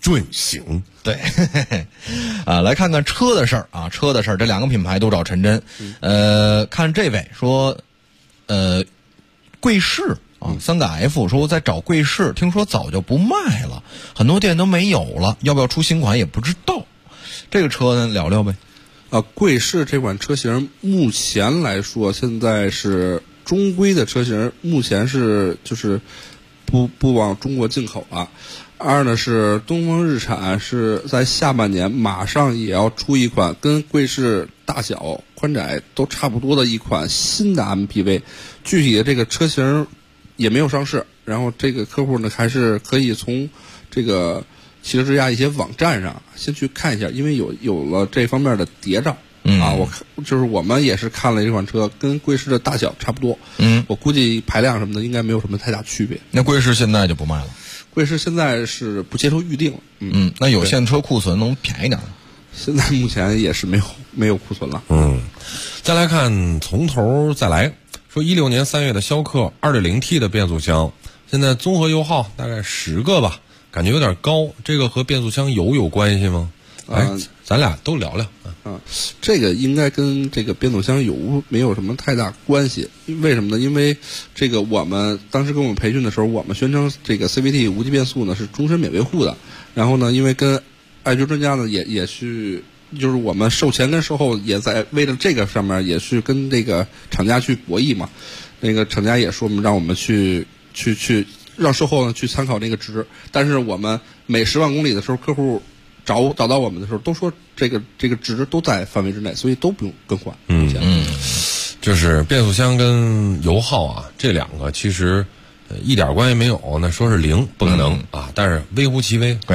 Speaker 10: 准行。
Speaker 3: 对，来看看车的事儿啊，车的事儿，这两个品牌都找陈真。看这位说，贵士啊，3个F 说在找贵士，听说早就不卖了，很多店都没有了，要不要出新款也不知道。这个车呢，聊聊呗。
Speaker 6: 贵士这款车型目前来说，现在是中规的车型，目前是就是不往中国进口了。二呢是东风日产是在下半年马上也要出一款跟贵士大小宽窄都差不多的一款新的 MPV， 具体的这个车型也没有上市，然后这个客户呢还是可以从这个汽车之家一些网站上先去看一下，因为有了这方面的谍照。我们也是看了这款车，跟贵士的大小差不多。我估计排量什么的应该没有什么太大区别。
Speaker 3: 那贵士现在就不卖了？
Speaker 6: 贵士现在是不接受预定了。
Speaker 3: 那有现车库存能便宜点吗？
Speaker 6: 现在目前也是没有库存了。
Speaker 10: 再来看从头再来说，16年3月的逍客 2.0T 的变速箱，现在综合油耗大概10个吧，感觉有点高，这个和变速箱有关系吗？咱俩都聊聊。
Speaker 6: 这个应该跟这个变速箱没有什么太大关系。为什么呢？因为这个我们当时跟我们培训的时候，我们宣称这个 CVT 无级变速呢是终身免维护的。然后呢，因为跟爱军专家呢也去，就是我们售前跟售后也在为了这个上面也去跟这个厂家去博弈嘛。那个厂家也说让我们去让售后呢去参考那个值，但是我们每10万公里的时候，客户找到我们的时候都说这个值都在范围之内，所以都不用更换。
Speaker 10: 就是变速箱跟油耗啊，这两个其实一点关系没有，那说是0不可能啊，但是微乎其微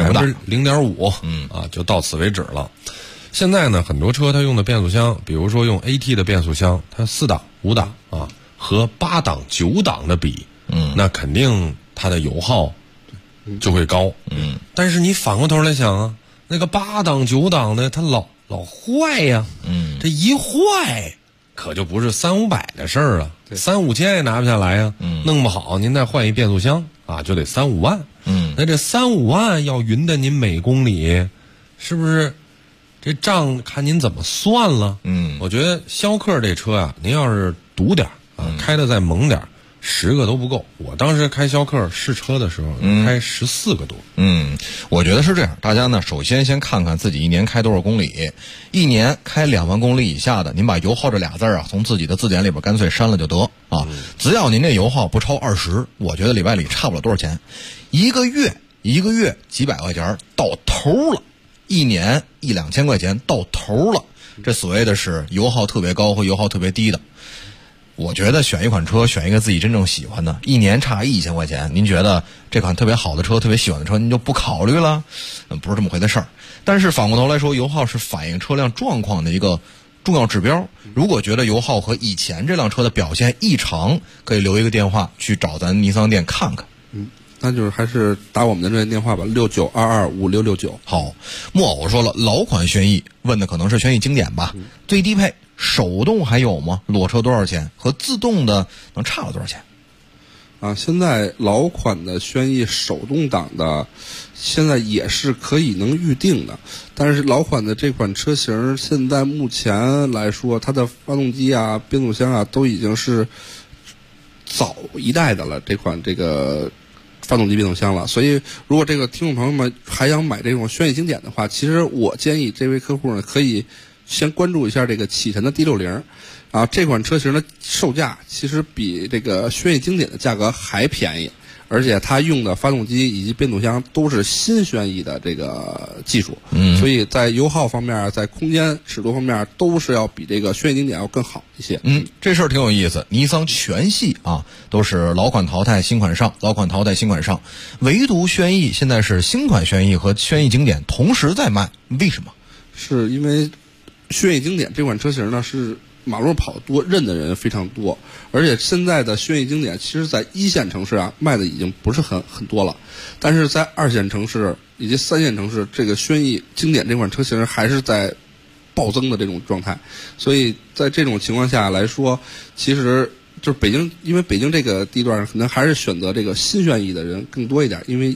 Speaker 10: ，0.5%就到此为止了。现在呢，很多车它用的变速箱，比如说用 AT 的变速箱，它4档、5档啊和8档、9档的比，那肯定它的油耗就会高。但是你反过头来想啊，那个8档、9档的它老坏呀，这一坏可就不是300-500的事儿了，3-5千也拿不下来呀。弄不好您再换一变速箱啊，就得3-5万。那这3-5万要匀的您每公里，是不是这账看您怎么算了？我觉得逍客这车啊，您要是堵点啊，开的再猛点，10个都不够。我当时开逍客试车的时候，开14个多。
Speaker 3: 我觉得是这样，大家呢首先看看自己一年开多少公里，一年开2万公里以下的，您把油耗这俩字啊从自己的字典里边干脆删了就得啊。只要您这油耗不超20，我觉得里外里差不了多少钱，一个月几百块钱到头了，一年1-2千块钱到头了。这所谓的是油耗特别高和油耗特别低的。我觉得选一款车，选一个自己真正喜欢的，一年差1000块钱，您觉得这款特别好的车，特别喜欢的车，您就不考虑了？不是这么回事儿。但是反过头来说，油耗是反映车辆状况的一个重要指标。如果觉得油耗和以前这辆车的表现异常，可以留一个电话去找咱尼桑店看看。
Speaker 6: 那就是还是打我们的热线电话吧，69225669。
Speaker 3: 好，木偶说了，老款轩逸，问的可能是轩逸经典吧？最低配手动还有吗？裸车多少钱？和自动的能差了多少钱？
Speaker 6: 现在老款的轩逸手动挡的，现在也是可以能预定的，但是老款的这款车型，现在目前来说，它的发动机啊、变速箱啊，都已经是早一代的了。这个发动机变速箱了，所以如果这个听众朋友们还想买这种轩逸经典的话，其实我建议这位客户呢，可以先关注一下这个启辰的 D60啊，这款车型的售价其实比这个轩逸经典的价格还便宜，而且它用的发动机以及变速箱都是新轩逸的这个技术，所以在油耗方面，在空间尺度方面都是要比这个轩逸经典要更好一些。
Speaker 3: 这事儿挺有意思。尼桑全系啊都是老款淘汰，新款上，老款淘汰，新款上，唯独轩逸现在是新款轩逸和轩逸经典同时在卖，为什么？
Speaker 6: 是因为轩逸经典这款车型呢是马路跑多认的人非常多，而且现在的轩逸经典其实在1线城市啊卖的已经不是很多了，但是在2线城市以及3线城市，这个轩逸经典这款车型还是在暴增的这种状态，所以在这种情况下来说，其实就是北京，因为北京这个地段可能还是选择这个新轩逸的人更多一点，因为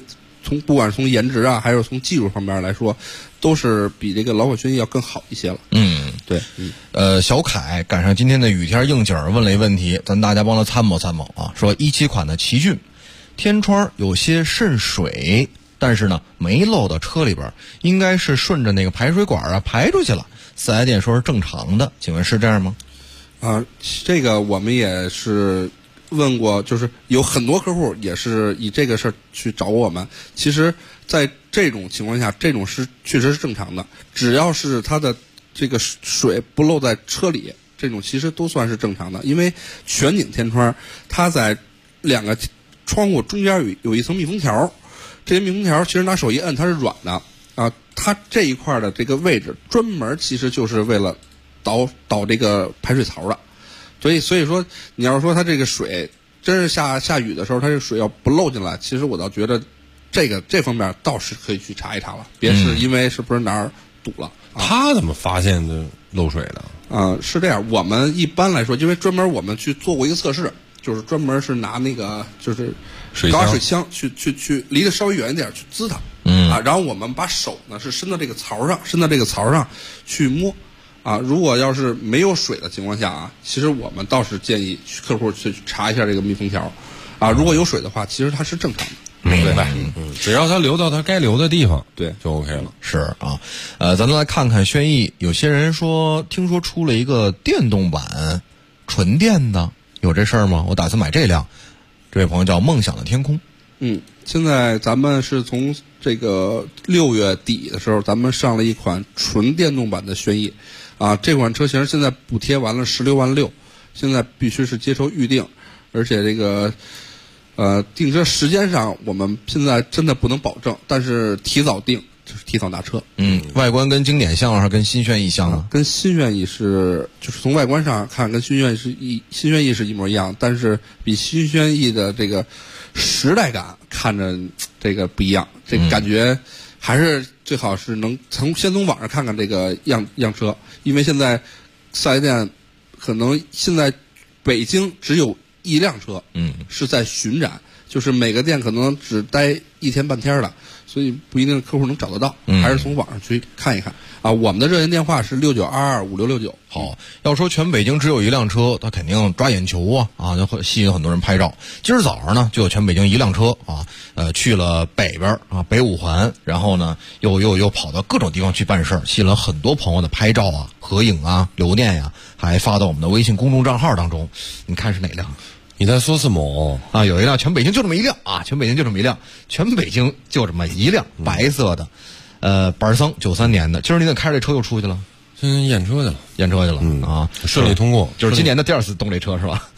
Speaker 6: 不管是从颜值啊，还是从技术方面来说，都是比这个老款轩逸要更好一些了。对，
Speaker 3: 小凯赶上今天的雨天应景问了一问题，咱大家帮他参谋参谋啊，说17款的奇骏天窗有些渗水，但是呢没漏到车里边，应该是顺着那个排水管啊排出去了。四 S 店说是正常的，请问是这样吗？
Speaker 6: 这个我们也是问过，就是有很多客户也是以这个事儿去找我们。其实在这种情况下，这种是确实是正常的，只要是它的这个水不漏在车里，这种其实都算是正常的。因为全景天窗它在2个窗户中间有一层密封条，这些密封条其实拿手一摁它是软的啊，它这一块的这个位置专门其实就是为了导这个排水槽的。所以说你要是说它这个水真是下雨的时候，它这个水要不漏进来，其实我倒觉得这方面倒是可以去查一查了，别是因为是不是哪儿堵了。
Speaker 10: 他怎么发现的漏水的？
Speaker 6: 是这样，我们一般来说，因为专门我们去做过一个测试，就是专门是拿那个就是高压水枪去离得稍微远一点去滋它，然后我们把手呢是伸到这个槽上去摸。如果要是没有水的情况下啊，其实我们倒是建议客户去查一下这个密封条，如果有水的话，其实它是正常的。
Speaker 3: 明白，
Speaker 10: 只要它流到它该流的地方，
Speaker 6: 对，
Speaker 10: 就 OK 了。
Speaker 3: 是啊，咱们来看看轩逸，有些人听说出了一个电动版，纯电的，有这事儿吗？我打算买这辆。这位朋友叫梦想的天空。
Speaker 6: 现在咱们是从这个6月底的时候，咱们上了一款纯电动版的轩逸。这款车型现在补贴完了16万6，现在必须是接受预定，而且这个订车时间上我们现在真的不能保证，但是提早订就是提早拿车。
Speaker 3: 外观跟经典像还是跟新轩逸像啊？
Speaker 6: 跟新轩逸就是从外观上看跟新轩逸是一模一样，但是比新轩逸的这个时代感看着这个不一样，这个感觉还是最好是能先从网上看看这个样车，因为现在4S店可能现在北京只有1辆车，是在巡展，就是每个店可能只待1天半天的，所以不一定客户能找得到，还是从网上去看一看。我们的热线电话是69225669。
Speaker 3: 好，要说全北京只有1辆车，它肯定抓眼球就会吸引很多人拍照。今儿早上呢，就有全北京1辆车去了北边北五环，然后呢又跑到各种地方去办事儿，吸引了很多朋友的拍照合影留念还发到我们的微信公众账号当中。你看是哪辆？
Speaker 10: 你在说什么
Speaker 3: 有一辆全北京就这么1辆全北京就这么1辆，全北京就这么1辆白色的。板桑93年的，今儿你得开着这车又出去了，
Speaker 10: 验车去了，顺利通过，
Speaker 3: 就是今年的第2次动这车是吧？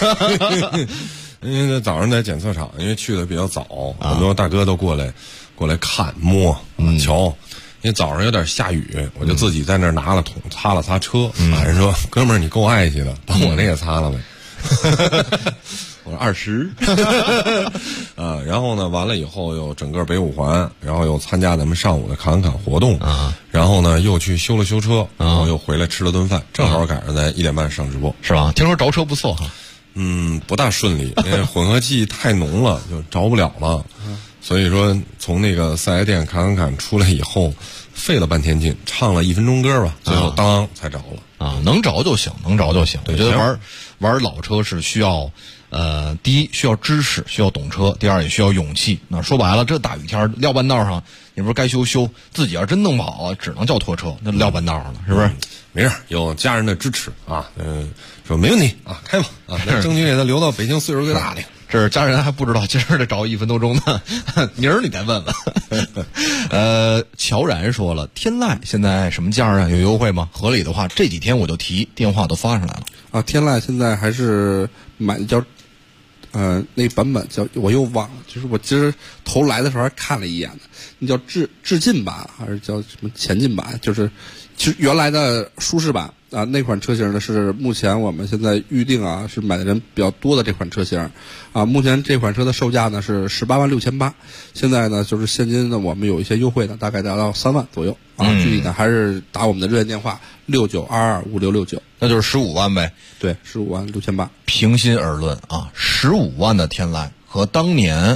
Speaker 10: 因为早上在检测场，因为去的比较早，很多大哥都过来看摸瞧。因为早上有点下雨，我就自己在那儿拿了桶擦了擦车。人说：“哥们儿，你够爱惜的，把我那也擦了呗。”我说20。然后呢，完了以后又整个北五环，然后又参加咱们上午的侃活动然后呢又去修了修车，然后又回来吃了顿饭，正好赶上在1点半上直播，
Speaker 3: 是吧？听说着车不错哈。
Speaker 10: 不大顺利，因为混合气太浓了，就着不了了。所以说从那个4S店侃出来以后，费了半天劲，唱了1分钟歌吧，最后当才着了
Speaker 3: 能着就行，能着就行。我觉得玩老车是需要第一需要知识，需要懂车，第二也需要勇气。那说白了，这大雨天撂半道上，你不是该修，自己要真弄不好，只能叫拖车，那撂半道上了，是不是？
Speaker 10: 没事，有家人的支持说没问题开吧咱争取给他留到北京岁数最大的。
Speaker 3: 这是家人还不知道，今儿得找1分多钟呢，明儿你再问问。乔然说了，天籁现在什么价有优惠吗？合理的话，这几天我就提，电话都发上来了。
Speaker 6: 天籁现在还是买的叫那版本叫我又忘了，就是我今儿头来的时候还看了一眼的，那叫致进版还是叫什么前进版？就是其实原来的舒适版那款车型呢是目前我们现在预定是买的人比较多的这款车型目前这款车的售价呢是186800，现在呢就是现金呢我们有一些优惠呢，大概达到3万左右具体呢还是打我们的热线电话69225669，
Speaker 3: 那就是15万呗。
Speaker 6: 对，156800。
Speaker 3: 平心而论15万的天籁和当年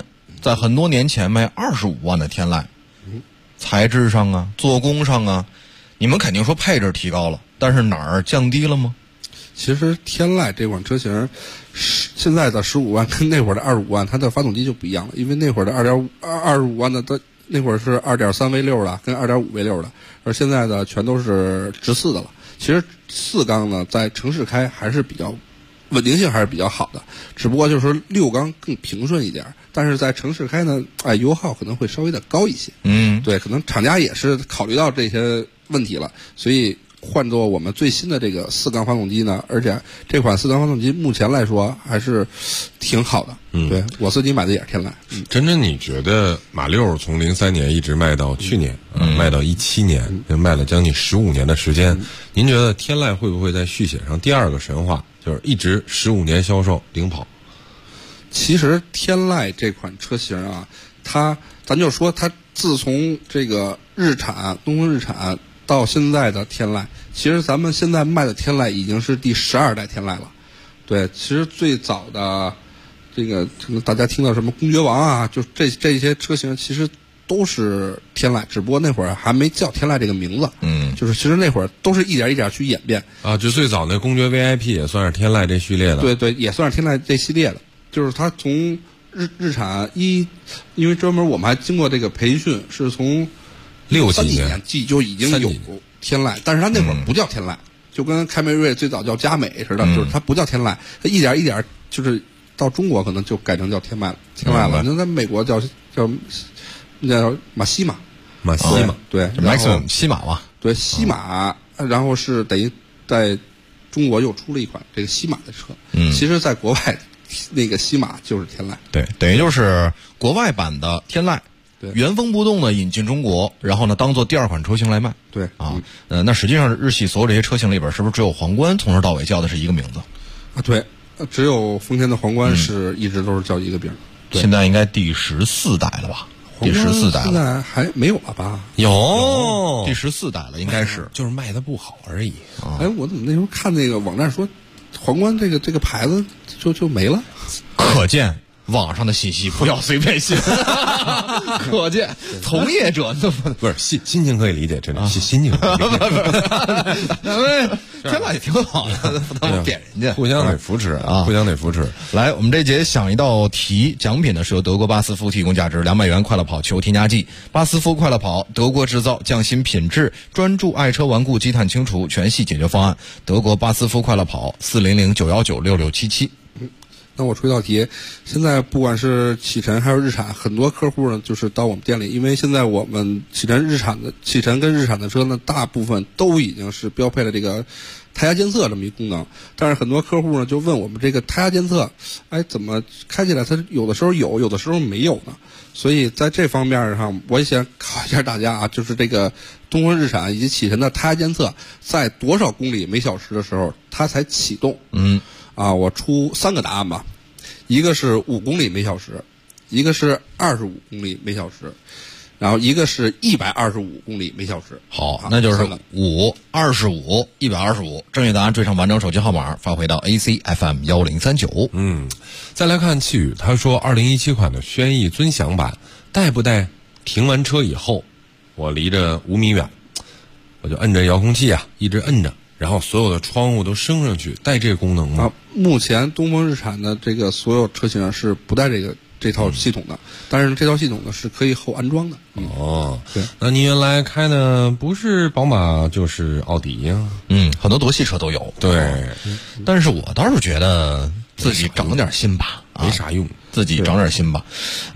Speaker 3: 在很多年前卖25万的天籁，材质上啊、做工上啊，你们肯定说配置提高了，但是哪儿降低了吗？
Speaker 6: 其实天籁这款车型，现在的15万跟那会儿的25万，它的发动机就不一样了，因为那会儿的25万的它那会儿是2.3 V6 的，跟2.5 V6 的，而现在的全都是直四的了。其实4缸呢，在城市开还是比较稳定性还是比较好的，只不过就是说6缸更平顺一点，但是在城市开呢，油耗可能会稍微的高一些。对，可能厂家也是考虑到这些问题了，所以换做我们最新的这个4缸发动机呢，而且这款4缸发动机目前来说还是挺好的。对，我自己买的也是天籁。
Speaker 10: 真真，你觉得马六从03年一直卖到去年，卖到17年，卖了将近15年的时间，您觉得天籁会不会在续写上第二个神话，就是一直15年销售领跑？
Speaker 6: 其实天籁这款车型啊，咱就说它自从这个东风日产到现在的天籁，其实咱们现在卖的天籁已经是第12代天籁了。对，其实最早的这个大家听到什么公爵王啊，就这些车型其实都是天籁，只不过那会儿还没叫天籁这个名字。就是其实那会儿都是一点一点去演变
Speaker 10: 啊。就最早那公爵 VIP 也算是天籁这序列的。
Speaker 6: 对，也算是天籁这系列的。就是它从日产因为专门我们还经过这个培训，是从
Speaker 10: 60几
Speaker 6: 年就已经有天籁，但是它那会儿不叫天籁，就跟凯美瑞最早叫佳美似的，就是它不叫天籁，它一点一点就是到中国可能就改成叫天籁了。那在美国叫马西马，对
Speaker 3: ，Maximum 西马嘛，
Speaker 6: 对，西马，然后是等于在中国又出了一款这个西马的车。其实在国外那个西马就是天籁，
Speaker 3: 对，等于就是国外版的天籁，
Speaker 6: 对，
Speaker 3: 原封不动的引进中国，然后呢当做第二款车型来卖。
Speaker 6: 对
Speaker 3: 啊，那实际上日系所有这些车型里边，是不是只有皇冠从头到尾叫的是一个名字？
Speaker 6: 啊，对，只有丰田的皇冠是一直都是叫一个名。
Speaker 3: 现在应该第14代了吧？第14代了，
Speaker 6: 现在还没有了吧？
Speaker 3: 有第14代了，应该是，
Speaker 10: 就是卖的不好而已。
Speaker 6: 我怎么那时候看那个网站说，皇冠这个牌子就没了？
Speaker 3: 可见网上的信息不要随便信。可见从业者
Speaker 10: 不是心情可以理解，真的心情可以理解。
Speaker 3: 天籁也挺好的，他们贬人家，
Speaker 10: 互相得扶持啊，互相得扶持。
Speaker 3: 来，我们这节想一道题，奖品呢是由德国巴斯夫提供价值200元快乐跑球添加剂。巴斯夫快乐跑，德国制造，匠心品质，专注爱车顽固积碳清除，全系解决方案。德国巴斯夫快乐跑，400-919-6677。
Speaker 6: 那我出一道题，现在不管是启辰还有日产，很多客户呢就是到我们店里，因为现在我们启辰跟日产的车呢，大部分都已经是标配了这个胎压监测这么一功能，但是很多客户呢就问我们这个胎压监测，怎么开起来它有的时候有的时候没有呢？所以在这方面上，我也想考一下大家啊，就是这个东风日产以及启辰的胎压监测在多少公里每小时的时候它才启动？我出3个答案吧，一个是5公里每小时，一个是25公里每小时，然后一个是125公里每小时。
Speaker 3: 好，那就是5、25、125。正确答案缀上完整手机号码发回到 ACFM 1039。
Speaker 10: 再来看气宇，他说2017款的轩逸尊享版带不带停完车以后，我离着5米远，我就摁着遥控器啊，一直摁着，然后所有的窗户都升上去，带这个功能吗？
Speaker 6: 目前东风日产的这个所有车型是不带这套系统的，但是这套系统呢是可以后安装的。
Speaker 10: 对。那您原来开的不是宝马就是奥迪呀？
Speaker 3: 很多德系车都有。
Speaker 10: 对，
Speaker 3: 但是我倒是觉得自己长点心吧，
Speaker 10: 没啥用，
Speaker 3: 自己长点心吧。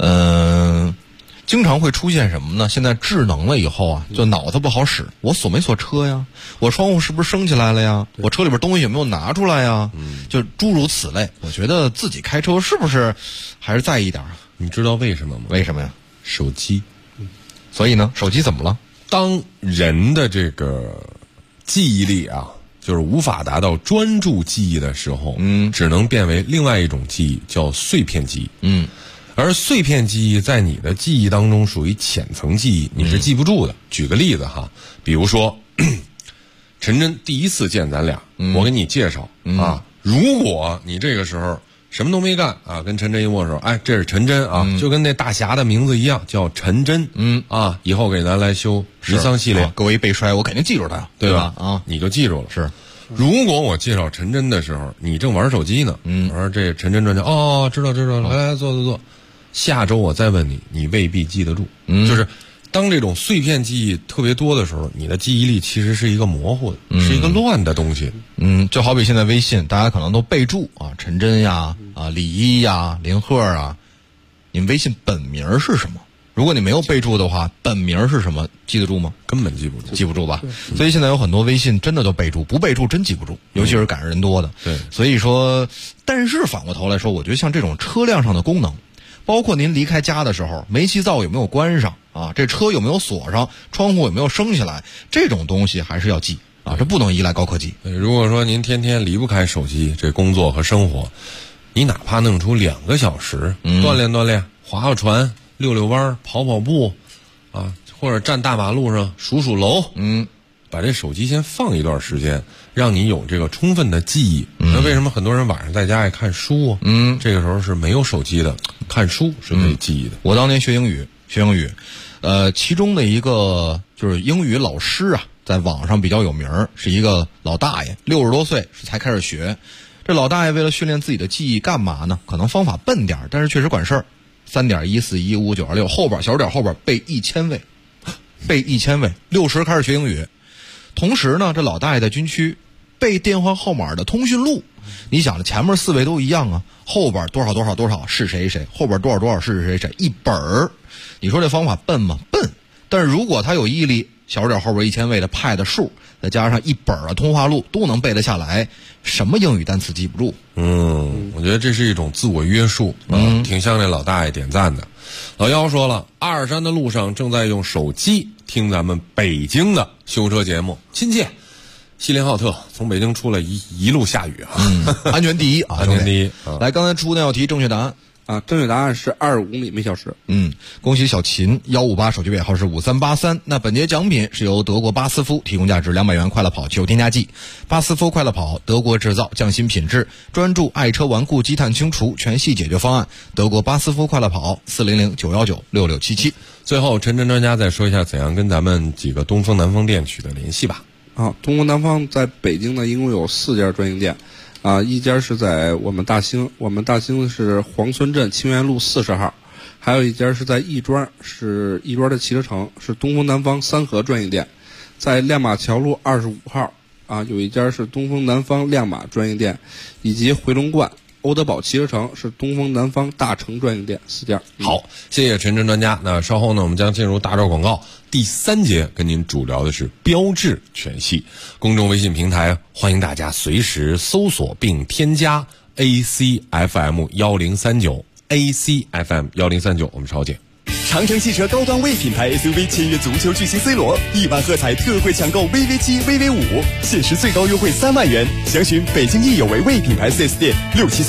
Speaker 3: 经常会出现什么呢？现在智能了以后啊，就脑子不好使。我锁没锁车呀？我窗户是不是升起来了呀？我车里边东西有没有拿出来呀？就诸如此类。我觉得自己开车是不是还是在意点啊？
Speaker 10: 你知道为什么吗？
Speaker 3: 为什么呀？
Speaker 10: 手机。
Speaker 3: 所以呢，手机怎么了？
Speaker 10: 当人的这个记忆力啊，就是无法达到专注记忆的时候，只能变为另外一种记忆，叫碎片记忆。而碎片记忆在你的记忆当中属于浅层记忆，你是记不住的。举个例子哈，比如说陈真第一次见咱俩，我给你介绍啊，如果你这个时候什么都没干啊，跟陈真一握手，哎，这是陈真啊，就跟那大侠的名字一样，叫陈真。以后给咱来修尼桑系列，
Speaker 3: 给我一背摔，我肯定记住他呀，
Speaker 10: 对吧？
Speaker 3: 啊，
Speaker 10: 你就记住了。
Speaker 3: 是，
Speaker 10: 如果我介绍陈真的时候，你正玩手机呢，我说这陈真专家，哦，知道，来坐。下周我再问你，你未必记得住。就是当这种碎片记忆特别多的时候，你的记忆力其实是一个模糊的，是一个乱的东西。
Speaker 3: 就好比现在微信，大家可能都备注啊，陈真呀，李一呀，林鹤啊，你们微信本名是什么？如果你没有备注的话，本名是什么？记得住吗？
Speaker 10: 根本记不住
Speaker 3: 吧？所以现在有很多微信真的都备注，不备注真记不住，尤其是赶上人多的。
Speaker 10: 对，
Speaker 3: 所以说，但是反过头来说，我觉得像这种车辆上的功能，包括您离开家的时候，煤气灶有没有关上啊？这车有没有锁上？窗户有没有升起来？这种东西还是要记啊，这不能依赖高科技。
Speaker 10: 如果说您天天离不开手机，这工作和生活，你哪怕弄出2个小时锻炼锻炼，划船、遛弯、跑步啊，或者站大马路上数楼，把这手机先放一段时间，让你有这个充分的记忆。那为什么很多人晚上在家爱看书啊？这个时候是没有手机的，看书是可以记忆的。
Speaker 3: 我当年学英语，其中的一个就是英语老师啊，在网上比较有名，是一个老大爷，60多岁才开始学。这老大爷为了训练自己的记忆，干嘛呢？可能方法笨点，但是确实管事儿。3.1415926后边小数点后边背1000位，60开始学英语。同时呢，这老大爷在军区背电话号码的通讯录。你想前面4位都一样啊，后边多少是谁，后边多少是谁，一本儿。你说这方法笨吗？笨。但是如果他有毅力，小数点后边1000位的派的数，再加上一本的通话录，都能背得下来，什么英语单词记不住？
Speaker 10: 我觉得这是一种自我约束，挺向那老大爷点赞的。老妖说了，阿尔山的路上正在用手机听咱们北京的修车节目，亲切。锡林浩特从北京出来一路下雨
Speaker 3: 安全第一啊，
Speaker 10: 安全第一。
Speaker 3: 来，刚才出那道题正确答案
Speaker 6: 啊，正确答案是25公里每小时。
Speaker 3: 恭喜小秦158，手机尾号是5383。那本节奖品是由德国巴斯夫提供价值200元快乐跑汽油添加剂。巴斯夫快乐跑，德国制造，匠心品质，专注爱车顽固积碳清除全系解决方案。德国巴斯夫快乐跑，400-919-6677。
Speaker 10: 最后，陈真专家再说一下怎样跟咱们几个东风南风店取得联系吧。
Speaker 6: 东风南方在北京呢，一共有4家专营店。一家是在我们大兴是黄村镇清源路40号，还有一家是在亦庄，是亦庄的汽车城，是东风南方三河专营店。在亮马桥路25号有一家是东风南方亮马专营店，以及回龙观欧德堡汽车城是东风南方大成专营店4家。
Speaker 10: 好，谢谢陈真专家。那稍后呢，我们将进入大招广告第3节，跟您主聊的是标致全系。公众微信平台欢迎大家随时搜索并添加 ACFM1039 ACFM1039，我们稍见。
Speaker 11: 长城汽车高端 V 品牌 SUV 签约足球巨星 C 罗，1万喝彩特惠抢购 VV7、VV5，限时最高优惠3万元。详询北京益有为 V 品牌 4S 店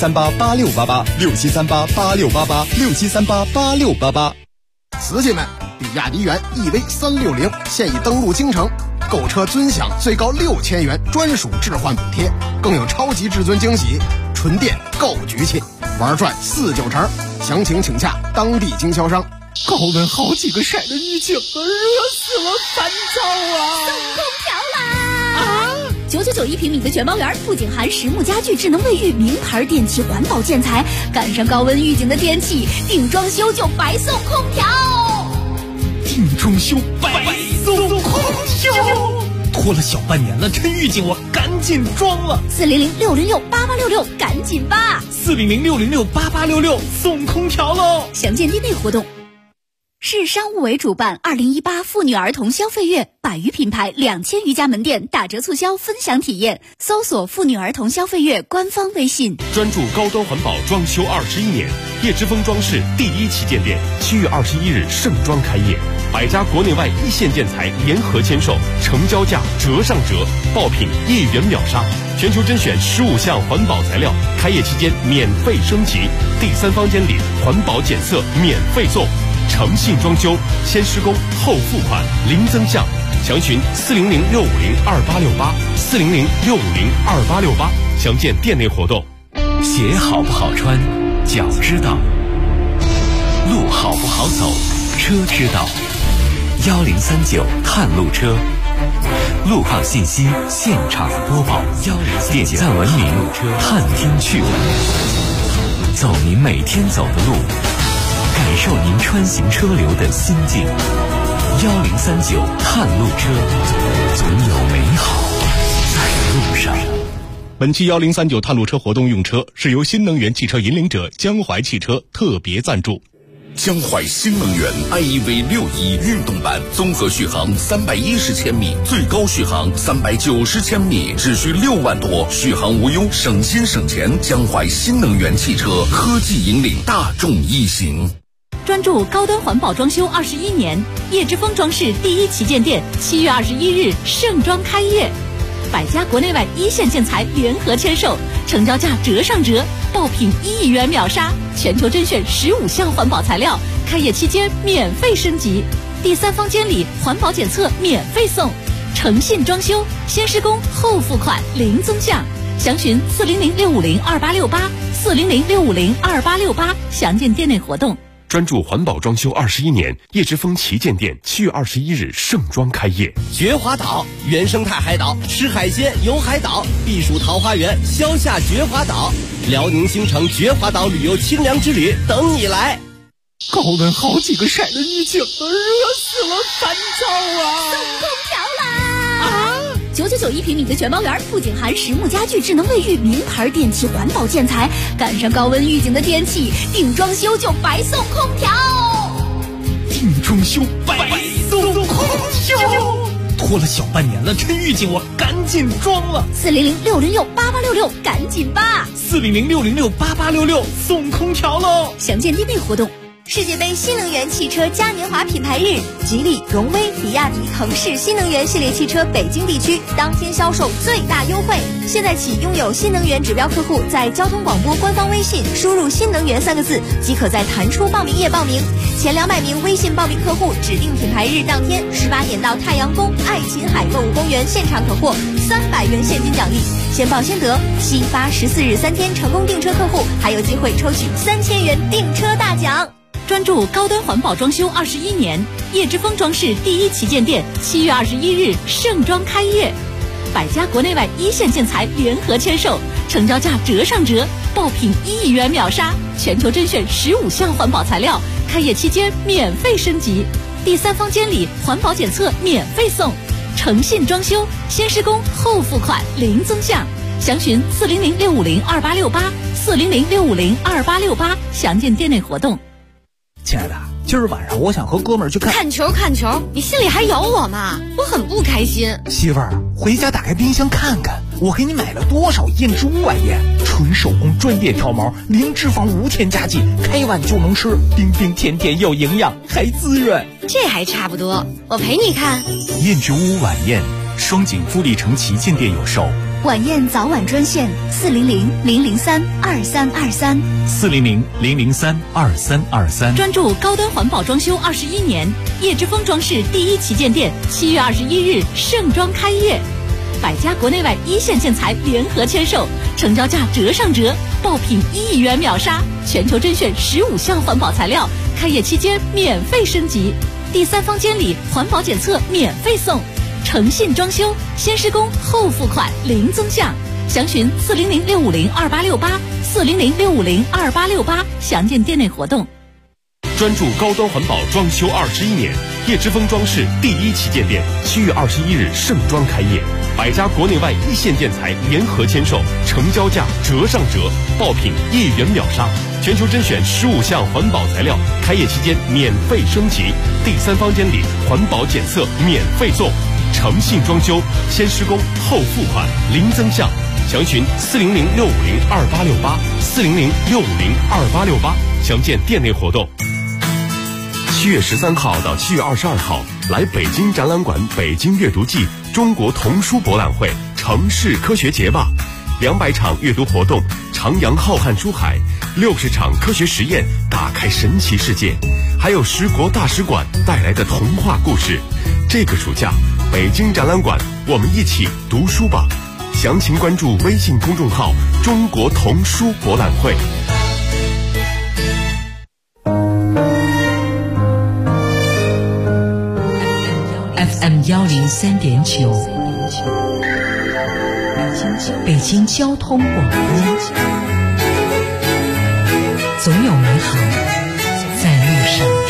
Speaker 11: 67388688，67388688，67388688。
Speaker 12: 司机们，比亚迪元 EV360现已登陆京城，购车尊享最高6000元专属置换补贴，更有超级至尊惊喜，纯电购局气，玩转49成。详情请洽当地经销商。
Speaker 14: 高温好几个晒的疫情，热死了，烦躁啊！
Speaker 4: 送空调啦！999一平米的全包园，不仅含实木家具、智能卫浴、名牌电器、环保建材，赶上高温预警的天气，定装修就白送空调。
Speaker 14: 定装修白送空调，拖了小半年了，趁预警我赶紧装了。
Speaker 4: 400-606-8866，赶紧吧
Speaker 14: ！400-606-8866，送空调喽！
Speaker 4: 详见店内活动。市商务委主办2018妇女儿童消费月，100余品牌2000余家门店打折促销分享体验，搜索妇女儿童消费月官方微信。
Speaker 5: 专注高端环保装修21年，叶之峰装饰第1旗舰店7月21日盛装开业，100家国内外一线建材联合签售，成交价折上折，爆品1元秒杀，全球甄选15项环保材料，开业期间免费升级，第3方监理，环保检测免费送。诚信装修，先施工后付款，零增项。详询400-650-2868，400-650-2868，详见店内活动。
Speaker 16: 鞋好不好穿，脚知道；路好不好走，车知道。1039探路车，路况信息现场播报。点赞文明，探听趣闻，走您每天走的路，感受您穿行车流的心境。1039探路车，总有美好在路上。
Speaker 17: 本期1039探路车活动用车是由新能源汽车引领者江淮汽车特别赞助。
Speaker 1: 江淮新能源 iEV 61运动版综合续航310千米，最高续航390千米，只需6万多，续航无忧，省心省钱。江淮新能源汽车科技引领大众一行。
Speaker 4: 专注高端环保装修21年，叶之峰装饰第一旗舰店7月21日盛装开业，100家国内外一线建材联合签售，成交价折上折，爆品1亿元秒杀，全球甄选15项环保材料，开业期间免费升级，第三方监理环保检测免费送，诚信装修，先施工后付款零增项，详询400-650-2868，400-650-2868，详见店内活动。
Speaker 5: 专注环保装修21年，叶之峰旗舰店7月21日盛装开业。
Speaker 18: 绝华岛原生态海岛，吃海鲜游海岛，避暑桃花源，消夏绝华岛，辽宁兴城绝华岛旅游清凉之旅等你来。
Speaker 14: 高温好几个晒的预警了，热死了，烦躁啊！
Speaker 4: 送空调啦！999一平米的全包圆，不仅含实木家具、智能卫浴、名牌电器、环保建材，赶上高温预警的天气，定装修就白送空调。
Speaker 14: 定装修白送空调，拖了小半年了，趁预警我赶紧装了。
Speaker 4: 400-606-8866，赶紧吧
Speaker 14: ！400-606-8866，送空调喽！
Speaker 4: 详见店内活动。
Speaker 19: 世界杯新能源汽车嘉年华品牌日，吉利、荣威、比亚迪、腾势新能源系列汽车北京地区当天销售最大优惠。现在起，拥有新能源指标客户在交通广播官方微信输入“新能源”3个字，即可在弹出报名页报名。前200名微信报名客户，指定品牌日当天18点到太阳宫爱琴海购物公园现场可获300元现金奖励，先报先得。7、8、14日3天成功订车客户，还有机会抽取3000元订车大奖。
Speaker 4: 专注高端环保装修21年，叶之峰装饰第一旗舰店7月21日盛装开业，100家国内外一线建材联合签售，成交价折上折，爆品1亿元秒杀，全球甄选15项环保材料，开业期间免费升级，第三方监理环保检测免费送，诚信装修，先施工后付款零增项，详询400-650-2868，400-650-2868，详见店内活动。
Speaker 14: 亲爱的，今儿晚上我想和哥们儿去
Speaker 22: 看球，你心里还有我吗？我很不开心。
Speaker 14: 媳妇儿，回家打开冰箱看看，我给你买了多少燕之屋晚宴，纯手工专业挑毛，零脂肪无添加剂，开碗就能吃，冰冰甜甜有营养，还滋润。
Speaker 22: 这还差不多，我陪你看。
Speaker 16: 燕之屋晚宴，双井富力城旗舰店有售。
Speaker 4: 晚宴早晚专线400-003-2323，400-003-2323。专注高端环保装修21年，叶之峰装饰第一旗舰店7月21日盛装开业，100家国内外一线建材联合签售，成交价折上折，爆品1亿元秒杀，全球甄选15项环保材料，开业期间免费升级，第三方监理环保检测免费送，诚信装修，先施工后付款零增项，详询400-650-2868，400-650-2868，详见店内活动。
Speaker 5: 专注高端环保装修21年，叶之峰装饰第一旗舰店7月21日盛装开业，100家国内外一线建材联合签售，成交价折上折，爆品1亿元秒杀，全球甄选15项环保材料，开业期间免费升级，第三方监理环保检测免费送，诚信装修，先施工后付款零增项，详询400-650-2868，400-650-2868，详见店内活动。7月13号到7月22号，来北京展览馆北京阅读季中国童书博览会城市科学节吧，200场阅读活动，徜徉浩瀚书海，60场科学实验，打开神奇世界，还有10国大使馆带来的童话故事。这个暑假，北京展览馆，我们一起读书吧。 详情关注微信公众号“中国童书博览会”。
Speaker 2: FM 103.9，北京交通广播，总有美好在路上。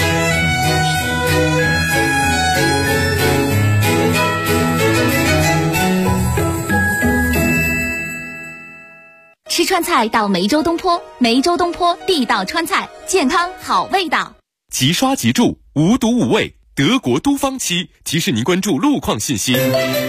Speaker 4: 吃川菜到梅州东坡，梅州东坡地道川菜，健康好味道。
Speaker 5: 即刷即住，无毒无味，德国都方漆提示您关注路况信息。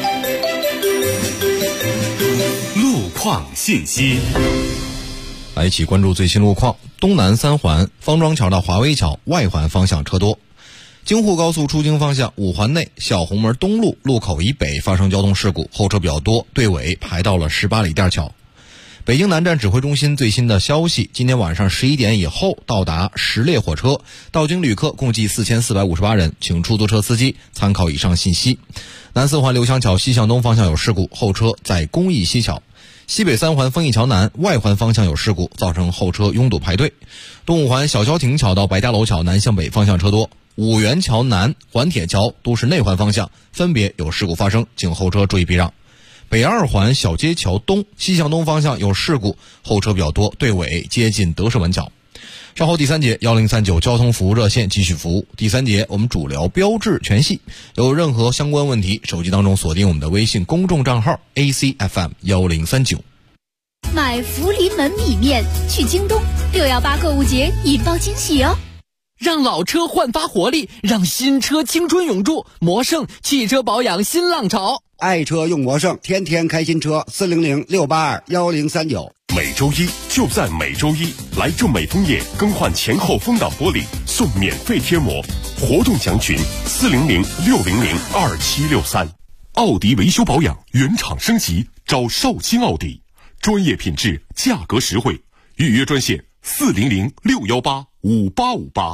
Speaker 5: 路况信息，
Speaker 3: 来一起关注最新路况。东南三环方庄桥到华威桥外环方向车多。京沪高速出京方向五环内小红门东路路口以北发生交通事故，后车比较多，队尾排到了18里店桥。北京南站指挥中心最新的消息，今天晚上11点以后到达10列火车，到京旅客共计4458人，请出租车司机参考以上信息。南四环刘湘桥西向东方向有事故，后车在公益西桥。西北三环丰益桥南外环方向有事故，造成后车拥堵排队。东五环小桥亭桥到白家楼桥南向北方向车多。五元桥南环铁桥都是内环方向分别有事故发生，请后车注意避让。北二环小街桥东西向东方向有事故，后车比较多，队尾接近德胜门桥。稍后第三节1039交通服务热线继续服务。第三节我们主聊标志全系，有任何相关问题，手机当中锁定我们的微信公众账号 ACFM1039。
Speaker 4: 买福临门米面去京东，618购物节引爆惊喜哦！
Speaker 7: 让老车焕发活力，让新车青春永驻。魔胜汽车保养新浪潮，
Speaker 8: 爱车用魔胜，天天开新车，400-682-1039。
Speaker 5: 每周一就在每周一，来正美枫叶更换前后风挡玻璃送免费贴膜，活动详询400-600-2763。奥迪维修保养原厂升级，找绍兴奥迪，专业品质，价格实惠，预约专线400-618-5858。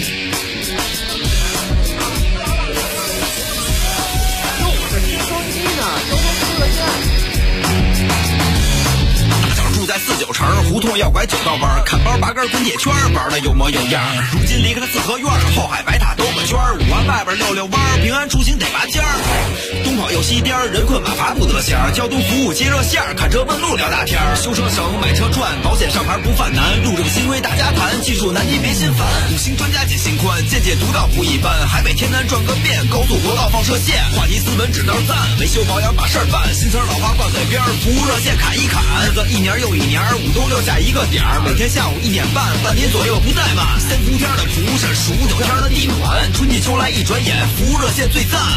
Speaker 9: 在49城胡同要拐9道弯，看包拔根滚铁圈，玩的有模有样。如今离开了四合院，后海白塔兜个圈，5环外边溜弯，平安出行得拔尖儿。东跑又西颠，人困马乏不得闲，交通服务接热线，看车问路聊大天，修车省买车赚，保险上牌不犯难，路政新规大家谈，技术难题别心烦。5星专家解心宽，见解独到不一般，海北天南转个遍，高速国道放射线，话题斯文指道赞，维修保养把事儿办，新词老话挂嘴边，服务热线砍一砍，日子一年又一年，5都6下一个点儿，每天下午1点半，半年左右不怠慢。3伏天的蒲是数9天的地暖，春季秋来一转眼，服务热线最赞。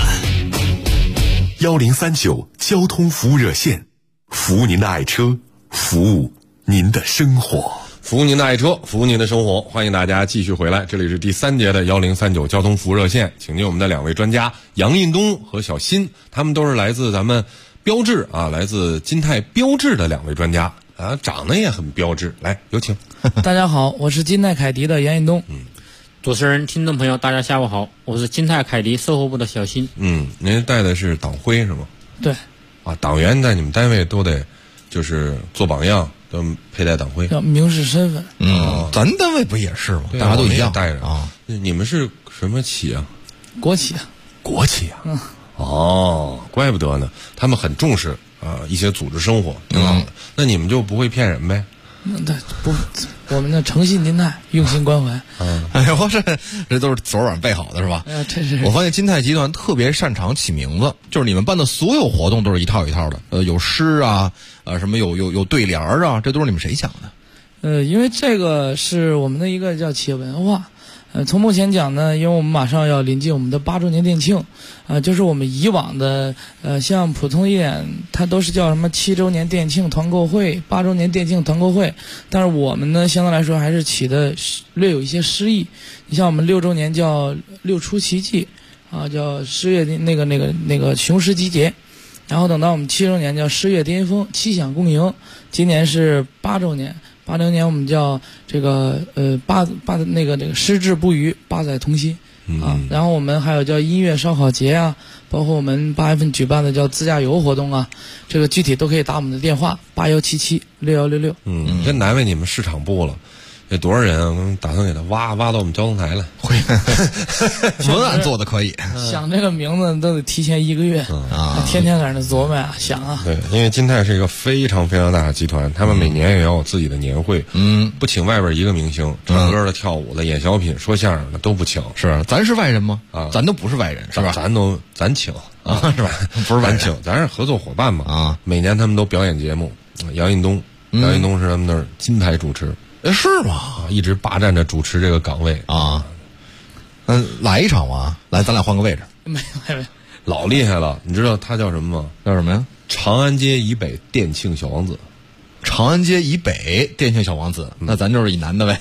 Speaker 5: 1039交通服务热线，服务您的爱车，服务您的生活，
Speaker 10: 服务您的爱车，服务您的生活。欢迎大家继续回来，这里是第3节的1039交通服务热线，请进我们的2位专家杨印东和小新，他们都是来自咱们标致啊，来自金泰标致的2位专家啊，长得也很标致。来，有请。
Speaker 15: 大家好，我是金泰凯迪的杨印东。
Speaker 21: 主持人、听众朋友，大家下午好，我是金泰凯迪售后部的小新。
Speaker 10: 您带的是党徽是吗？
Speaker 15: 对。
Speaker 10: 啊，党员在你们单位都得就是做榜样，都佩戴党徽，
Speaker 15: 要明示身份。
Speaker 3: 咱单位不也是吗？大家都一样
Speaker 10: 带着啊。你们是什么企啊？
Speaker 15: 国企啊。
Speaker 10: 国企啊。哦，怪不得呢，他们很重视一些组织生活，挺好的。那你们就不会骗人呗？
Speaker 15: 对，不，我们的诚信金泰，用心关怀。
Speaker 3: 哎呦，这都是昨晚备好的是吧？
Speaker 15: 这是。
Speaker 3: 我发现金泰集团特别擅长起名字，就是你们办的所有活动都是一套一套的。有诗啊，什么有对联啊，这都是你们谁想
Speaker 15: 的？因为这个是我们的一个叫企业文化。从目前讲呢，因为我们马上要临近我们的8周年店庆，就是我们以往的像普通一点，它都是叫什么7周年店庆团购会、8周年店庆团购会，但是我们呢相对来说还是起的略有一些诗意。你像我们6周年叫6出奇迹啊，叫诗乐那个雄狮集结，然后等到我们7周年叫诗乐巅峰，7响共赢。今年是8周年。80年我们叫这个那个矢志不渝，8载同心。 然后我们还有叫音乐烧烤节啊，包括我们8月份举办的叫自驾游活动啊，这个具体都可以打我们的电话81776166。
Speaker 10: 真难为你们市场部了。这多少人啊？我们打算给他挖到我们交通台来。
Speaker 3: 文案做的可以，
Speaker 15: 想这个名字都得提前1个月天天在那琢磨呀，想啊。
Speaker 10: 对，因为金泰是一个非常非常大的集团，他们每年也要有自己的年会。不请外边一个明星，唱歌的、跳舞的、演小品、说相声的都不请。
Speaker 3: 是，咱是外人吗？咱都不是外人，是吧？
Speaker 10: 咱请
Speaker 3: 是吧？不是外人，
Speaker 10: 咱请，咱是合作伙伴嘛。每年他们都表演节目。杨印东是他们那儿金牌主持。
Speaker 3: 是吗？
Speaker 10: 一直霸占着主持这个岗位
Speaker 3: 啊。来一场吗？来，咱俩换个位置。
Speaker 15: 没，
Speaker 10: 老厉害了。你知道他叫什么吗？
Speaker 3: 叫什么呀？
Speaker 10: 长安街以北店庆小王子。
Speaker 3: 长安街以北店庆小王子，那咱就是以南的呗。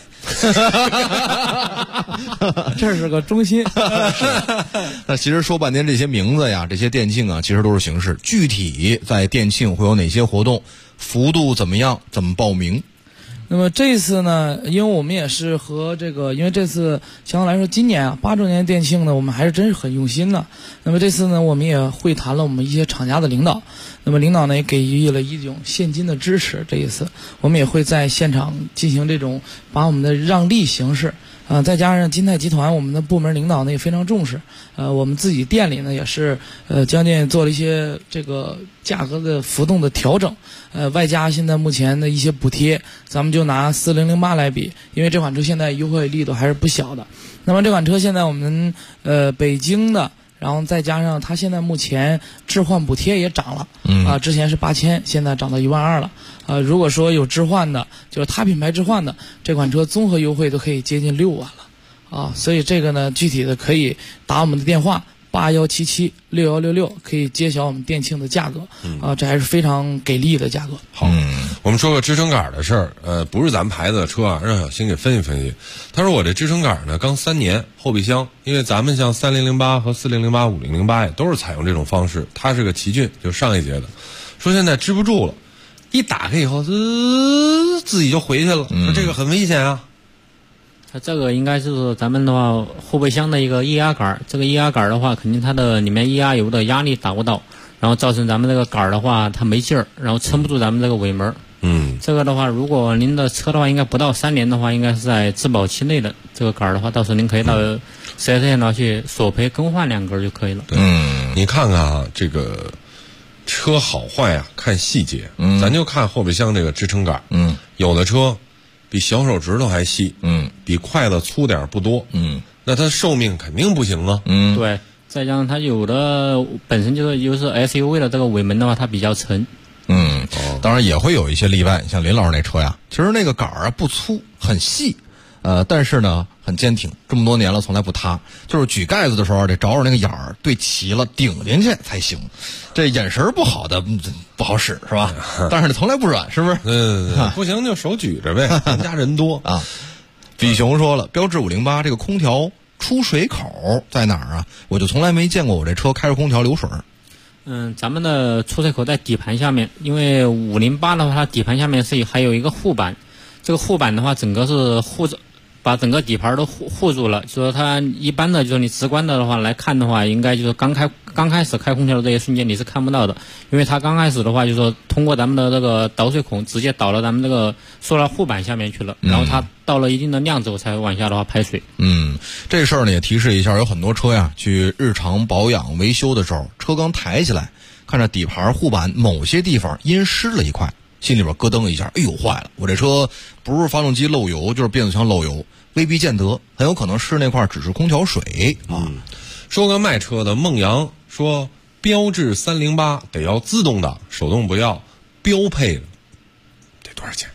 Speaker 15: 这是个中心。
Speaker 3: 那其实说半天这些名字呀，这些店庆啊，其实都是形式。具体在店庆会有哪些活动，幅度怎么样，怎么报名？
Speaker 15: 那么这次呢，因为我们也是和因为这次相对来说今年啊8周年店庆呢，我们还是真是很用心的。那么这次呢，我们也会谈了我们一些厂家的领导，那么领导呢也给予了一种现金的支持。这一次我们也会在现场进行这种把我们的让利形式。再加上金泰集团我们的部门领导呢也非常重视，我们自己店里呢也是将近做了一些这个价格的浮动的调整，外加现在目前的一些补贴，咱们就拿4008来比，因为这款车现在优惠力度还是不小的。那么这款车现在我们北京的，然后再加上它现在目前置换补贴也涨了，之前是8000，现在涨到12000了。如果说有置换的，就是他品牌置换的这款车，综合优惠都可以接近6万了所以这个呢，具体的可以打我们的电话81776166，可以揭晓我们店庆的价格这还是非常给力的价格。
Speaker 10: 好，我们说个支撑杆的事儿，不是咱们牌子的车啊，让小新给分析分析。他说我这支撑杆呢刚3年，后备箱，因为咱们像3008和4008、5008也都是采用这种方式，它是个奇骏，就上一节的，说现在支不住了。一打开以后，自己就回去了，说这个很危险啊。
Speaker 21: 它这个应该是咱们的话后备箱的一个液压杆，这个液压杆的话，肯定它的里面液压油的压力达不到，然后造成咱们这个杆的话它没劲儿，然后撑不住咱们这个尾门。这个的话，如果您的车的话，应该不到3年的话，应该是在质保期内的这个杆的话，到时候您可以到4S店拿去索赔更换2根就可以了。
Speaker 10: 你看看啊，这个车好坏啊，看细节。咱就看后备箱这个支撑杆。有的车比小手指头还细，比筷子粗点不多，那它寿命肯定不行啊。
Speaker 21: 对，再加上它有的本身就是 SUV 的这个尾门的话，它比较沉。
Speaker 3: 当然也会有一些例外，像林老师那车呀，其实那个杆儿不粗，很细，但是呢很坚挺，这么多年了从来不塌，就是举盖子的时候得找着那个眼儿对齐了顶进去才行，这眼神不好的不好使是吧？但是从来不软，是不是？
Speaker 10: 不行就手举着呗，咱家人多
Speaker 3: 啊。比熊说了，标致508这个空调出水口在哪儿啊？我就从来没见过我这车开着空调流水。
Speaker 21: 咱们的出水口在底盘下面，因为508的话，它底盘下面还有一个护板，这个护板的话，整个是把整个底盘都护住了。就说它一般的，就是你直观的话来看的话，应该就是刚开始开空调的这一瞬间你是看不到的，因为它刚开始的话，就是说通过咱们的这个导水孔直接导到咱们这个塑料护板下面去了，然后它到了一定的量之后才往下的话排水。
Speaker 3: 这事儿呢也提示一下，有很多车呀去日常保养维修的时候，车刚抬起来，看着底盘护板某些地方阴湿了一块，心里边咯噔一下，哎呦坏了，我这车不是发动机漏油就是变速箱漏油，未必见得，很有可能是那块只是空调水啊。
Speaker 10: 说个卖车的，孟阳说标致308得要自动挡，手动不要，标配的得多少钱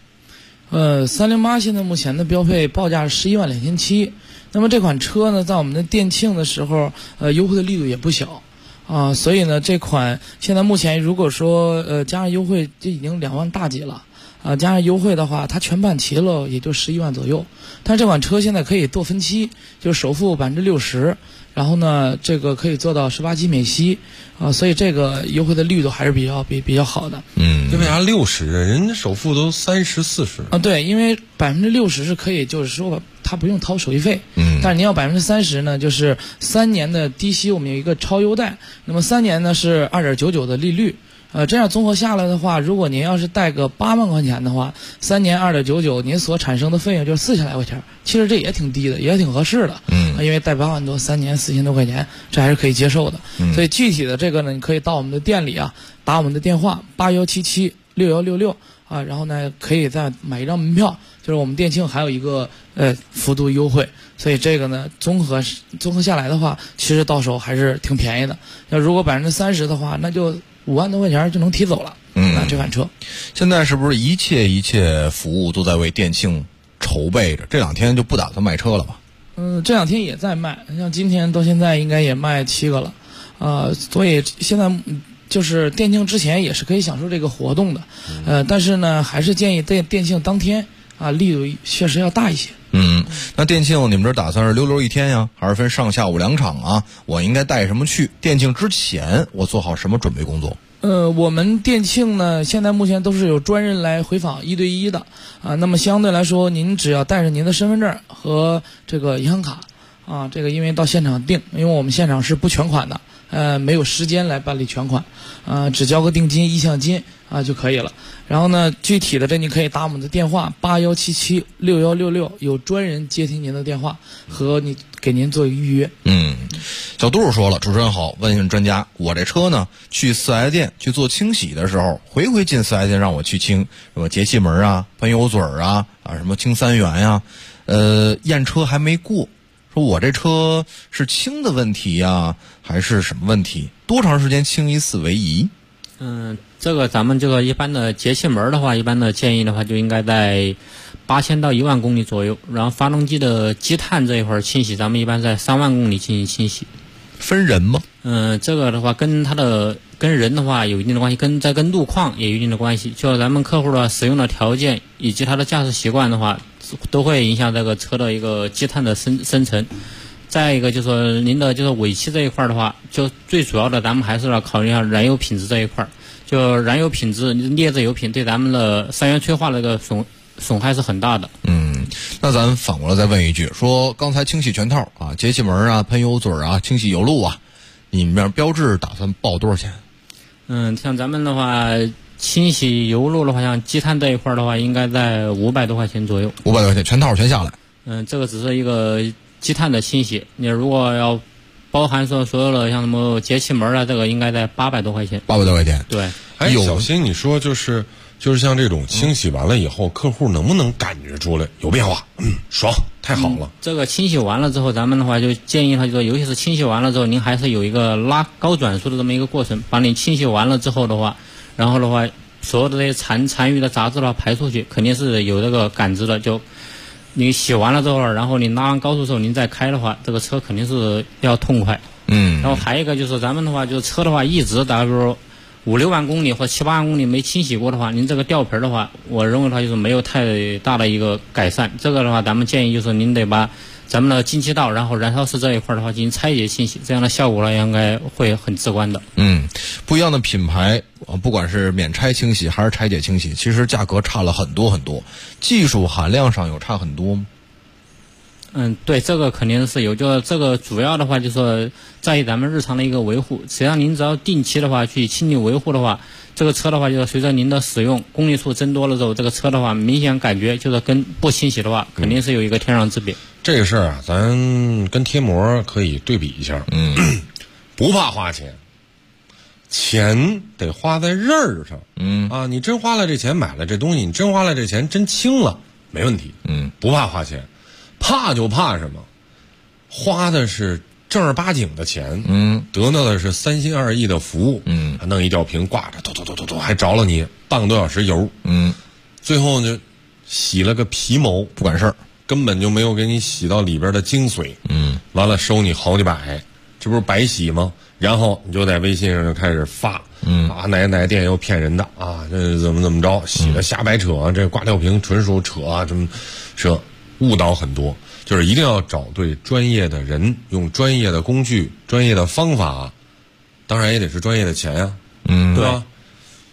Speaker 15: ？308现在目前的标配报价是112700，那么这款车呢，在我们的店庆的时候，优惠的力度也不小所以呢，这款现在目前如果说加上优惠，就已经2万大几了加上优惠的话，它全办齐了也就11万左右。但是这款车现在可以做分期，就是首付60%，然后呢，这个可以做到18期免息所以这个优惠的力度还是比较好的。
Speaker 10: 这为啥60？人家首付都30、40
Speaker 15: 对，因为60%是可以，就是说它不用掏手续费。但是您要30%呢，就是3年的低息，我们有一个超优贷。那么3年呢是2.99%的利率。这样综合下来的话，如果您要是贷个8万块钱的话，3年2.99%，您所产生的费用就是4000来块钱。其实这也挺低的，也挺合适的。因为贷8万多，3年4000多块钱，这还是可以接受的。所以具体的这个呢，你可以到我们的店里啊，打我们的电话81776166啊，然后呢可以再买一张门票，就是我们店庆还有一个幅度优惠。所以这个呢，综合下来的话，其实到手还是挺便宜的。要如果30%的话，那就5万多块钱就能提走了。这款车
Speaker 3: 现在是不是一切服务都在为店庆筹备着？这2天就不打算卖车了吧？
Speaker 15: 这2天也在卖，像今天到现在应该也卖7个了。所以现在就是店庆之前也是可以享受这个活动的。但是呢，还是建议在店庆当天啊，力度确实要大一些。
Speaker 3: 那店庆你们这打算是溜一天呀，还是分上下午2场啊？我应该带什么去？店庆之前我做好什么准备工作？
Speaker 15: 我们店庆呢，现在目前都是有专人来回访1对1的啊。那么相对来说，您只要带着您的身份证和这个银行卡啊，这个因为到现场定，因为我们现场是不全款的，没有时间来办理全款，只交个定金意向金啊就可以了。然后呢，具体的这你可以打我们的电话81776166，有专人接听您的电话和给您做预约。
Speaker 3: 小杜说了，主持人好，问问专家，我这车呢去4S店去做清洗的时候，回进4S店让我去清什么节气门啊、喷油嘴啊什么清3元呀，验车还没过，说我这车是清的问题呀，还是什么问题？多长时间清一次为宜？
Speaker 21: 这个咱们这个一般的节气门的话，一般的建议的话就应该在8000到1万公里左右。然后发动机的积碳这一块清洗，咱们一般在3万公里进行清洗。
Speaker 3: 分人吗？
Speaker 21: 这个的话跟人的话有一定的关系，跟路况也有一定的关系。就咱们客户的使用的条件以及他的驾驶习惯的话，都会影响这个车的一个积碳的生成。再一个就是说您的就是尾气这一块的话，就最主要的咱们还是要考虑一下燃油品质这一块。就燃油品质劣质油品对咱们的3元催化的这个损害是很大的。
Speaker 3: 那咱反过来再问一句，说刚才清洗全套啊，节气门啊、喷油嘴啊、清洗油路啊，你们标志打算报多少钱？
Speaker 21: 像咱们的话，清洗油路的话，像积碳这一块的话，应该在500多块钱左右。500
Speaker 3: 多块钱全套全下来？
Speaker 21: 这个只是一个积碳的清洗，你如果要包含说所有的像什么节气门啊，这个应该在800多块钱。
Speaker 3: 800多块钱。
Speaker 21: 对。
Speaker 10: 小新，你说就是像这种清洗完了以后，客户能不能感觉出来有变化？爽，太好了。
Speaker 21: 这个清洗完了之后，咱们的话就建议他，就说尤其是清洗完了之后，您还是有一个拉高转速的这么一个过程。把你清洗完了之后的话，然后的话，所有的这些残余的杂质的话排出去，肯定是有这个感知的。就你洗完了之后，然后你拉完高速之后，您再开的话，这个车肯定是要痛快。然后还有一个就是咱们的话，就是车的话一直打比如说5、6万公里或7、8万公里没清洗过的话，您这个吊瓶的话，我认为它就是没有太大的一个改善。这个的话，咱们建议就是您得把咱们的进气道，然后燃烧室这一块的话进行拆解清洗，这样的效果呢应该会很直观的。
Speaker 3: 不一样的品牌不管是免拆清洗还是拆解清洗，其实价格差了很多很多，技术含量上有差很多吗？
Speaker 21: 对，这个肯定是有。就这个主要的话，就是说在于咱们日常的一个维护。实际上，您只要定期的话去清理维护的话，这个车的话，就是随着您的使用公里数增多了之后，这个车的话，明显感觉就是跟不清洗的话，肯定是有一个天壤之别。
Speaker 10: 这个事儿啊，咱跟贴膜可以对比一下。不怕花钱，钱得花在刃儿上。你真花了这钱买了这东西，你真花了这钱真清了，没问题。不怕花钱。怕就怕什么？花的是正儿八经的钱，得到的是3心2意的服务，弄一吊瓶挂着，嘟，还着了你半个多小时油，最后呢，洗了个皮毛，
Speaker 3: 不管事儿，
Speaker 10: 根本就没有给你洗到里边的精髓，完了收你好几百，这不是白洗吗？然后你就在微信上就开始发，哪店又骗人的啊，这怎么着，洗了瞎白扯，这挂吊瓶纯属扯啊，这么扯。误导很多，就是一定要找对专业的人，用专业的工具、专业的方法，当然也得是专业的钱呀，对吧？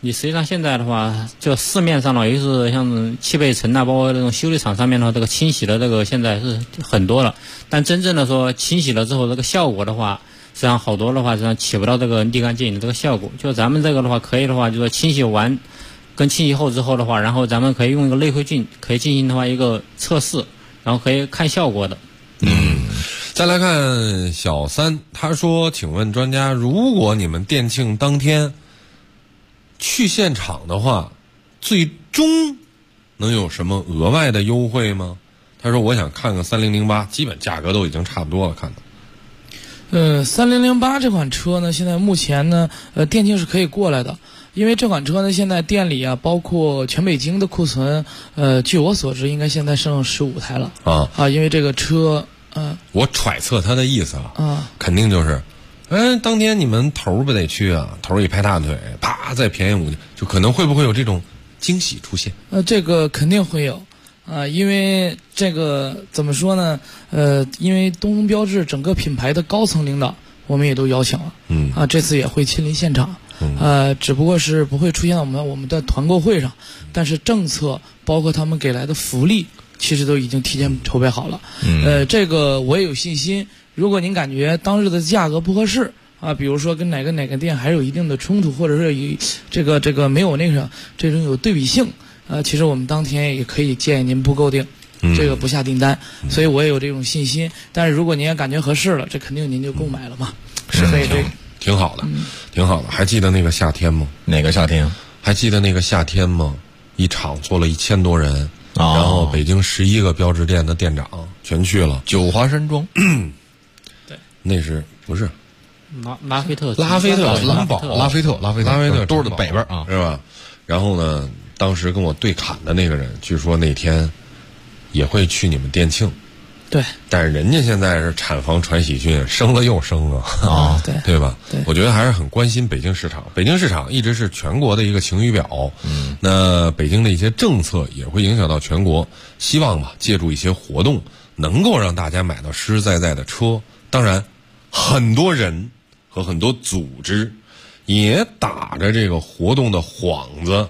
Speaker 21: 你实际上现在的话，就市面上了，尤其是像汽配城啊，包括那种修理厂上面的话，这个清洗的这个现在是很多了。但真正的说清洗了之后，这个效果的话，实际上好多的话，实际上起不到这个立竿见影的这个效果。就咱们这个的话，可以的话，就说清洗完跟清洗后之后的话，然后咱们可以用一个内窥镜，可以进行的话一个测试，然后可以看效果的。
Speaker 10: 再来看小三，他说：“请问专家，如果你们店庆当天去现场的话，最终能有什么额外的优惠吗？”他说：“我想看个3008，基本价格都已经差不多了，看的。
Speaker 15: 3008这款车呢，现在目前呢，店庆是可以过来的，因为这款车呢，现在店里啊，包括全北京的库存，据我所知，应该现在剩15台了因为这个车。
Speaker 10: 我揣测他的意思肯定就是，当天你们头不得去啊？头一拍大腿，啪，再便宜5，就可能会不会有这种惊喜出现？
Speaker 15: 这个肯定会有因为这个怎么说呢？因为东风标致整个品牌的高层领导，我们也都邀请了，这次也会亲临现场，只不过是不会出现在我们的团购会上，但是政策包括他们给来的福利。其实都已经提前筹备好了，这个我也有信心。如果您感觉当日的价格不合适比如说跟哪个店还有一定的冲突，或者是以这个没有这种有对比性，其实我们当天也可以建议您不购定，这个不下订单，所以我也有这种信心。但是如果您也感觉合适了，这肯定您就购买了嘛。
Speaker 10: 是，挺好的，挺好的。还记得那个夏天吗？
Speaker 3: 哪个夏天？
Speaker 10: 还记得那个夏天吗？一场坐了1000多人。然后北京11个标致店的店长全去了，
Speaker 3: 九华山庄。
Speaker 21: 对，
Speaker 10: 那是不是
Speaker 21: 拉菲特
Speaker 10: 蓝宝
Speaker 3: 拉菲特都是北边
Speaker 10: 是吧？然后呢，当时跟我对砍的那个人，据说那天也会去你们店庆。
Speaker 15: 对，
Speaker 10: 但是人家现在是产房传喜讯，生了又生
Speaker 15: 对
Speaker 10: 吧？
Speaker 15: 对，
Speaker 10: 我觉得还是很关心北京市场。北京市场一直是全国的一个晴雨表，那北京的一些政策也会影响到全国。希望吧，借助一些活动，能够让大家买到实实在在的车。当然，很多人和很多组织也打着这个活动的幌子，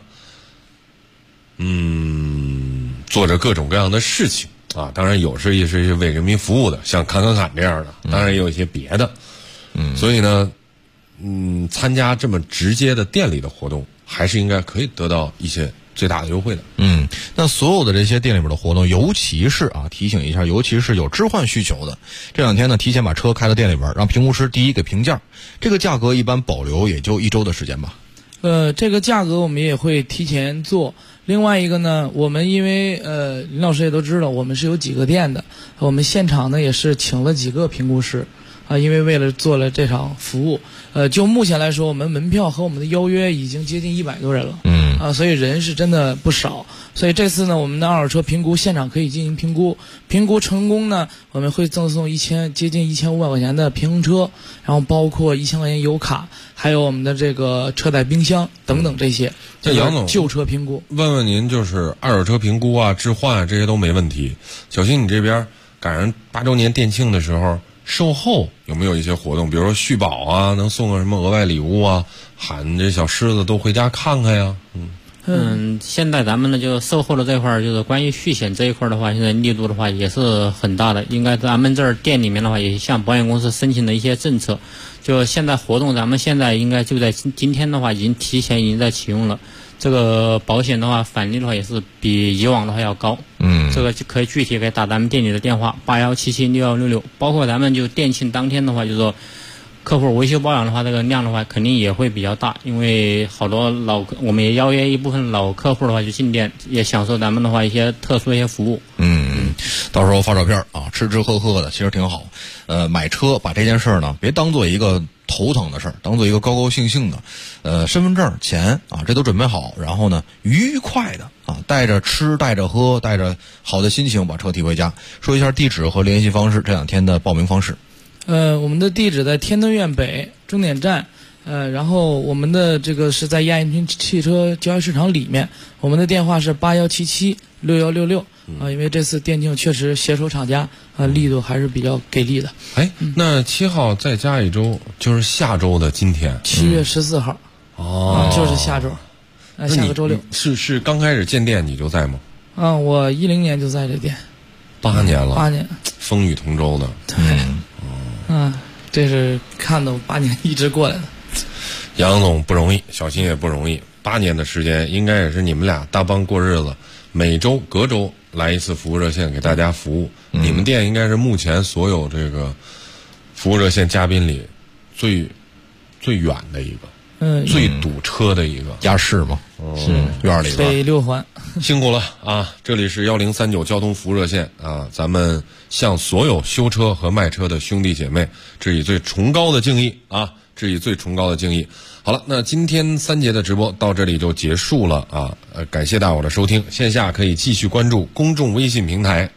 Speaker 10: 做着各种各样的事情。当然也是为人民服务的，像侃这样的，当然也有一些别的，所以呢，参加这么直接的店里的活动，还是应该可以得到一些最大的优惠的。
Speaker 3: 那所有的这些店里边的活动，尤其是提醒一下，尤其是有置换需求的，这2天呢，提前把车开到店里边，让评估师第一给评价，这个价格一般保留也就1周的时间吧。
Speaker 15: 这个价格我们也会提前做。另外一个呢，我们因为林老师也都知道，我们是有几个店的，我们现场呢也是请了几个评估师因为为了做了这场服务，就目前来说，我们门票和我们的邀约已经接近100多人了，所以人是真的不少。所以这次呢，我们的二手车评估现场可以进行评估，评估成功呢，我们会赠送接近1500块钱的平衡车，然后包括1000块钱油卡，还有我们的这个车载冰箱等等这些。
Speaker 10: 这杨总，
Speaker 15: 旧车评估，
Speaker 10: 问问您，就是二手车评估置换这些都没问题。小新，你这边赶上8周年店庆的时候，售后有没有一些活动？比如说续保能送个什么额外礼物喊这小狮子都回家看看呀？
Speaker 21: 现在咱们呢，就售后的这块就是关于续险这一块的话，现在力度的话也是很大的。应该咱们这儿店里面的话，也向保险公司申请了一些政策。就现在活动，咱们现在应该就在今天的话，已经在启用了。这个保险的话，返利的话也是比以往的话要高。这个就可以具体给打咱们店里的电话81776166，包括咱们就店庆当天的话，就是说客户维修保养的话，这个量的话肯定也会比较大，因为好多我们也邀约一部分老客户的话就进店，也享受咱们的话一些特殊的一些服务。
Speaker 3: 到时候发照片吃吃喝喝的，其实挺好。买车把这件事呢，别当做一个头疼的事儿，当做一个高高兴兴的。身份证、钱这都准备好，然后呢，愉快的带着吃、带着喝、带着好的心情把车提回家。说一下地址和联系方式，这2天的报名方式。
Speaker 15: 我们的地址在天通苑北终点站，然后我们的这个是在亚运村汽车交易市场里面，我们的电话是81776166。因为这次店庆确实携手厂家力度还是比较给力的。
Speaker 10: 那7号再加1周，就是下周的今天，
Speaker 15: 7月14号。就是下周。 下个周六。
Speaker 10: 是刚开始建店你就在吗？
Speaker 15: 我10年就在这店
Speaker 10: ，8年了，
Speaker 15: 8年，
Speaker 10: 风雨同舟的。
Speaker 15: 这是看到8年一直过来的。
Speaker 10: 杨总不容易，小新也不容易，8年的时间，应该也是你们俩搭帮过日子，每周隔周来一次服务热线给大家服务。你们店应该是目前所有这个服务热线嘉宾里最远的一个，最堵车的一个。
Speaker 3: 亚市吗？是院里边。
Speaker 15: 北6环。
Speaker 10: 辛苦了啊！这里是1039交通服务热线啊，咱们向所有修车和卖车的兄弟姐妹致以最崇高的敬意啊！致以最崇高的敬意。好了，那今天3节的直播到这里就结束了啊！感谢大伙的收听，线下可以继续关注公众微信平台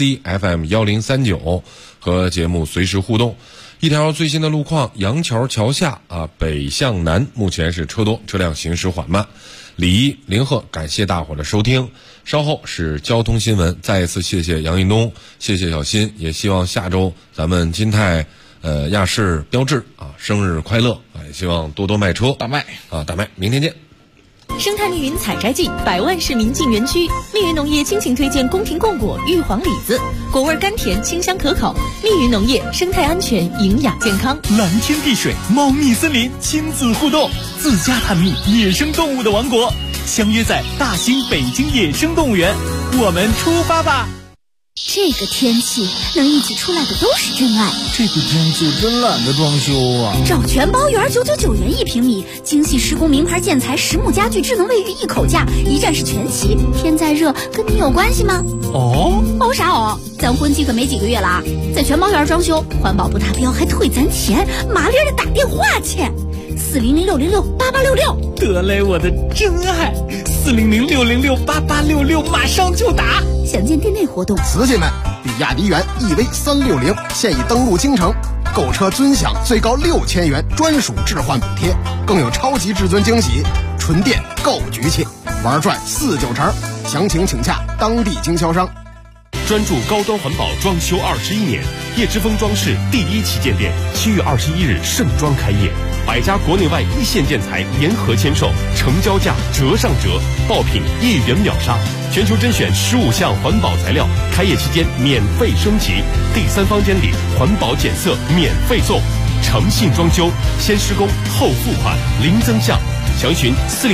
Speaker 10: ACFM1039和节目随时互动。一条最新的路况，杨桥桥下啊，北向南目前是车多，车辆行驶缓慢。李一、林鹤，感谢大伙的收听。稍后是交通新闻，再一次谢谢杨运东，谢谢小新，也希望下周咱们金泰亚市标志啊生日快乐啊！也希望多多卖车，
Speaker 15: 大卖
Speaker 10: 啊，大卖！明天见。
Speaker 13: 生态密云采摘季，100万市民进园区。密云农业倾情推荐宫廷贡果、玉皇李子，果味甘甜，清香可口。密云农业，生态安全，营养健康。
Speaker 14: 蓝天碧水，猫蜜森林，亲子互动，自家探秘野生动物的王国，相约在大兴北京野生动物园，我们出发吧！
Speaker 4: 这个天气能一起出来的都是真爱。
Speaker 20: 这个天气真懒得装修啊！
Speaker 4: 找全包园999元1平米，精细施工名牌建材实木家具智能卫浴一口价，一站式全齐。天再热跟你有关系吗？哦啥哦？咱婚期可没几个月了啊！在全包园装修，环保不达标还退咱钱，麻利的打电话去，400-606-8866。
Speaker 14: 得嘞，我的真爱，400-606-8866，马上就打。
Speaker 4: 详见店内活动。
Speaker 12: 瓷器们，比亚迪元 EV360现已登陆京城，购车尊享最高6000元专属置换补贴，更有超级至尊惊喜，纯电购局气，玩转49成。详情请洽当地经销商。
Speaker 5: 专注高端环保装修21年，叶之峰装饰第1旗舰店7月21日盛装开业，100家国内外一线建材联合签售，成交价折上折，爆品1元秒杀，全球甄选15项环保材料，开业期间免费升级，第3方监理环保检测免费送，诚信装修，先施工后付款，零增项。详询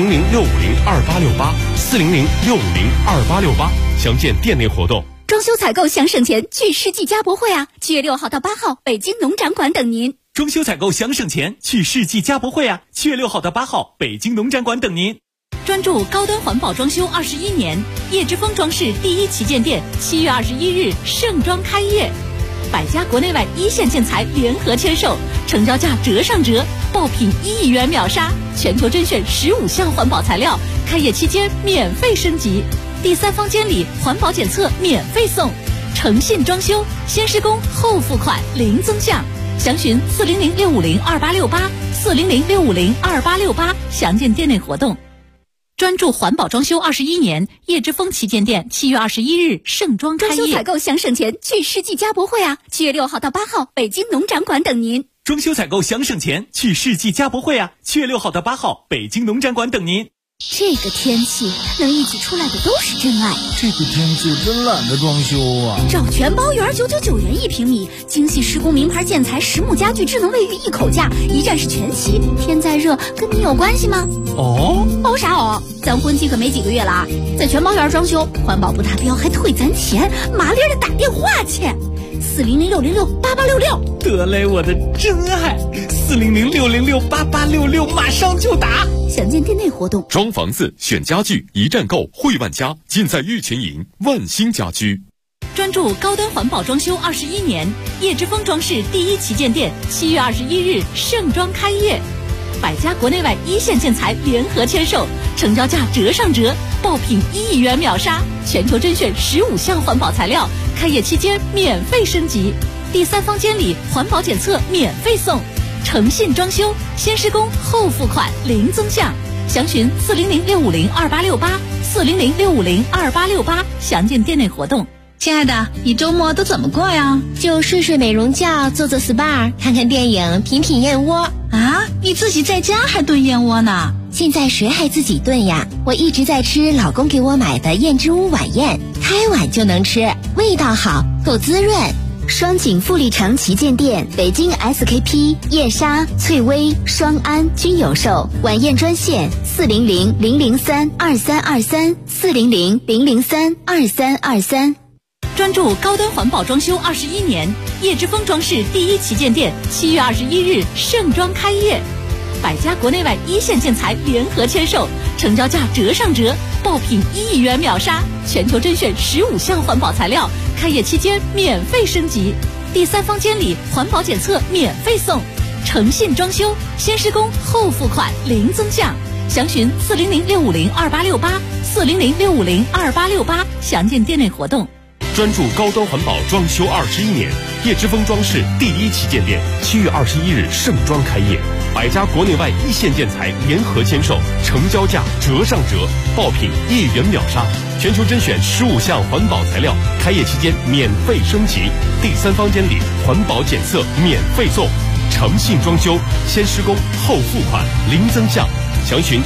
Speaker 5: 400-650-2868，400-650-2868，详见店内活动。
Speaker 4: 装修采购想省钱，去世纪家博会啊！7月6号到8号，北京农展馆等您。
Speaker 14: 装修采购想省钱，去世纪家博会啊！7月6号到8号，北京农展馆等您。
Speaker 13: 专注高端环保装修21年，叶之峰装饰第1旗舰店7月21日盛装开业，100家国内外一线建材联合签售，成交价折上折，爆品1亿元秒杀，全球甄选15项环保材料，开业期间免费升级，第3方监理环保检测免费送，诚信装修，先施工后付款，零增项。详询400-650-2868，400-650-2868，详见店内活动。专注环保装修21年，叶之峰旗舰店7月21日盛装开业。
Speaker 4: 装修采购想省钱，去世纪家博会啊！7月6号到8号，北京农展馆等您。
Speaker 14: 装修采购想省钱，去世纪家博会啊！7月6号到8号，北京农展馆等您。
Speaker 4: 这个天气能一起出来的都是真爱。
Speaker 20: 这个天气真懒得装修啊！
Speaker 4: 找全包园999元1平米，精细施工名牌建材实木家具智能卫浴一口价，一站式全齐。天再热跟你有关系吗？啥哦？咱婚期可没几个月了啊！在全包园装修，环保不达标还退咱钱，麻利的打电话去，400-606-8866。
Speaker 14: 得嘞，我的真爱，400-606-8866，马上就打。
Speaker 4: 详见店内活动。
Speaker 5: 装房子选家具，一站购汇万家，尽在玉泉营万兴家居。
Speaker 13: 专注高端环保装修21年，叶之峰装饰第1旗舰店7月21日盛装开业，100家国内外一线建材联合签售，成交价折上折，爆品1亿元秒杀，全球甄选15项环保材料，开业期间免费升级，第3方监理环保检测免费送，诚信装修，先施工后付款，零增项。详询400-650-2868，400-650-2868，详见店内活动。
Speaker 22: 亲爱的，你周末都怎么过呀？
Speaker 19: 就睡睡美容觉，做做 SPA， 看看电影，品品燕窝。
Speaker 22: 啊，你自己在家还炖燕窝呢？
Speaker 6: 现在谁还自己炖呀？我一直在吃老公给我买的燕之屋晚宴，开碗就能吃，味道好，够滋润。
Speaker 4: 双井富力城旗舰店、北京 SKP、叶莎、翠微、双安均有售。晚宴专线400-003-2323，400-003-2323。
Speaker 13: 专注高端环保装修21年，叶之峰装饰第一旗舰店7月21日盛装开业，百家国内外一线建材联合签售，成交价折上折，爆品1亿元秒杀，全球甄选15项环保材料，开业期间免费升级，第3方监理环保检测免费送，诚信装修，先施工后付款零增项，详询400-650-2868，400-650-2868，详见店内活动。
Speaker 5: 专注高端环保装修21年，叶之峰装饰第一旗舰店7月21日盛装开业，百家国内外一线建材联合签售，成交价折上折，爆品1亿元秒杀，全球甄选15项环保材料，开业期间免费升级，第3方监理环保检测免费送，诚信装修，先施工后付款零增项，详询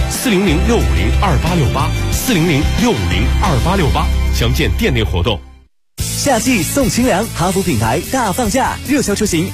Speaker 5: 400-650-2868，400-650-2868，详见店内活动。
Speaker 18: 夏季送清凉，哈弗品牌大放价，热销车型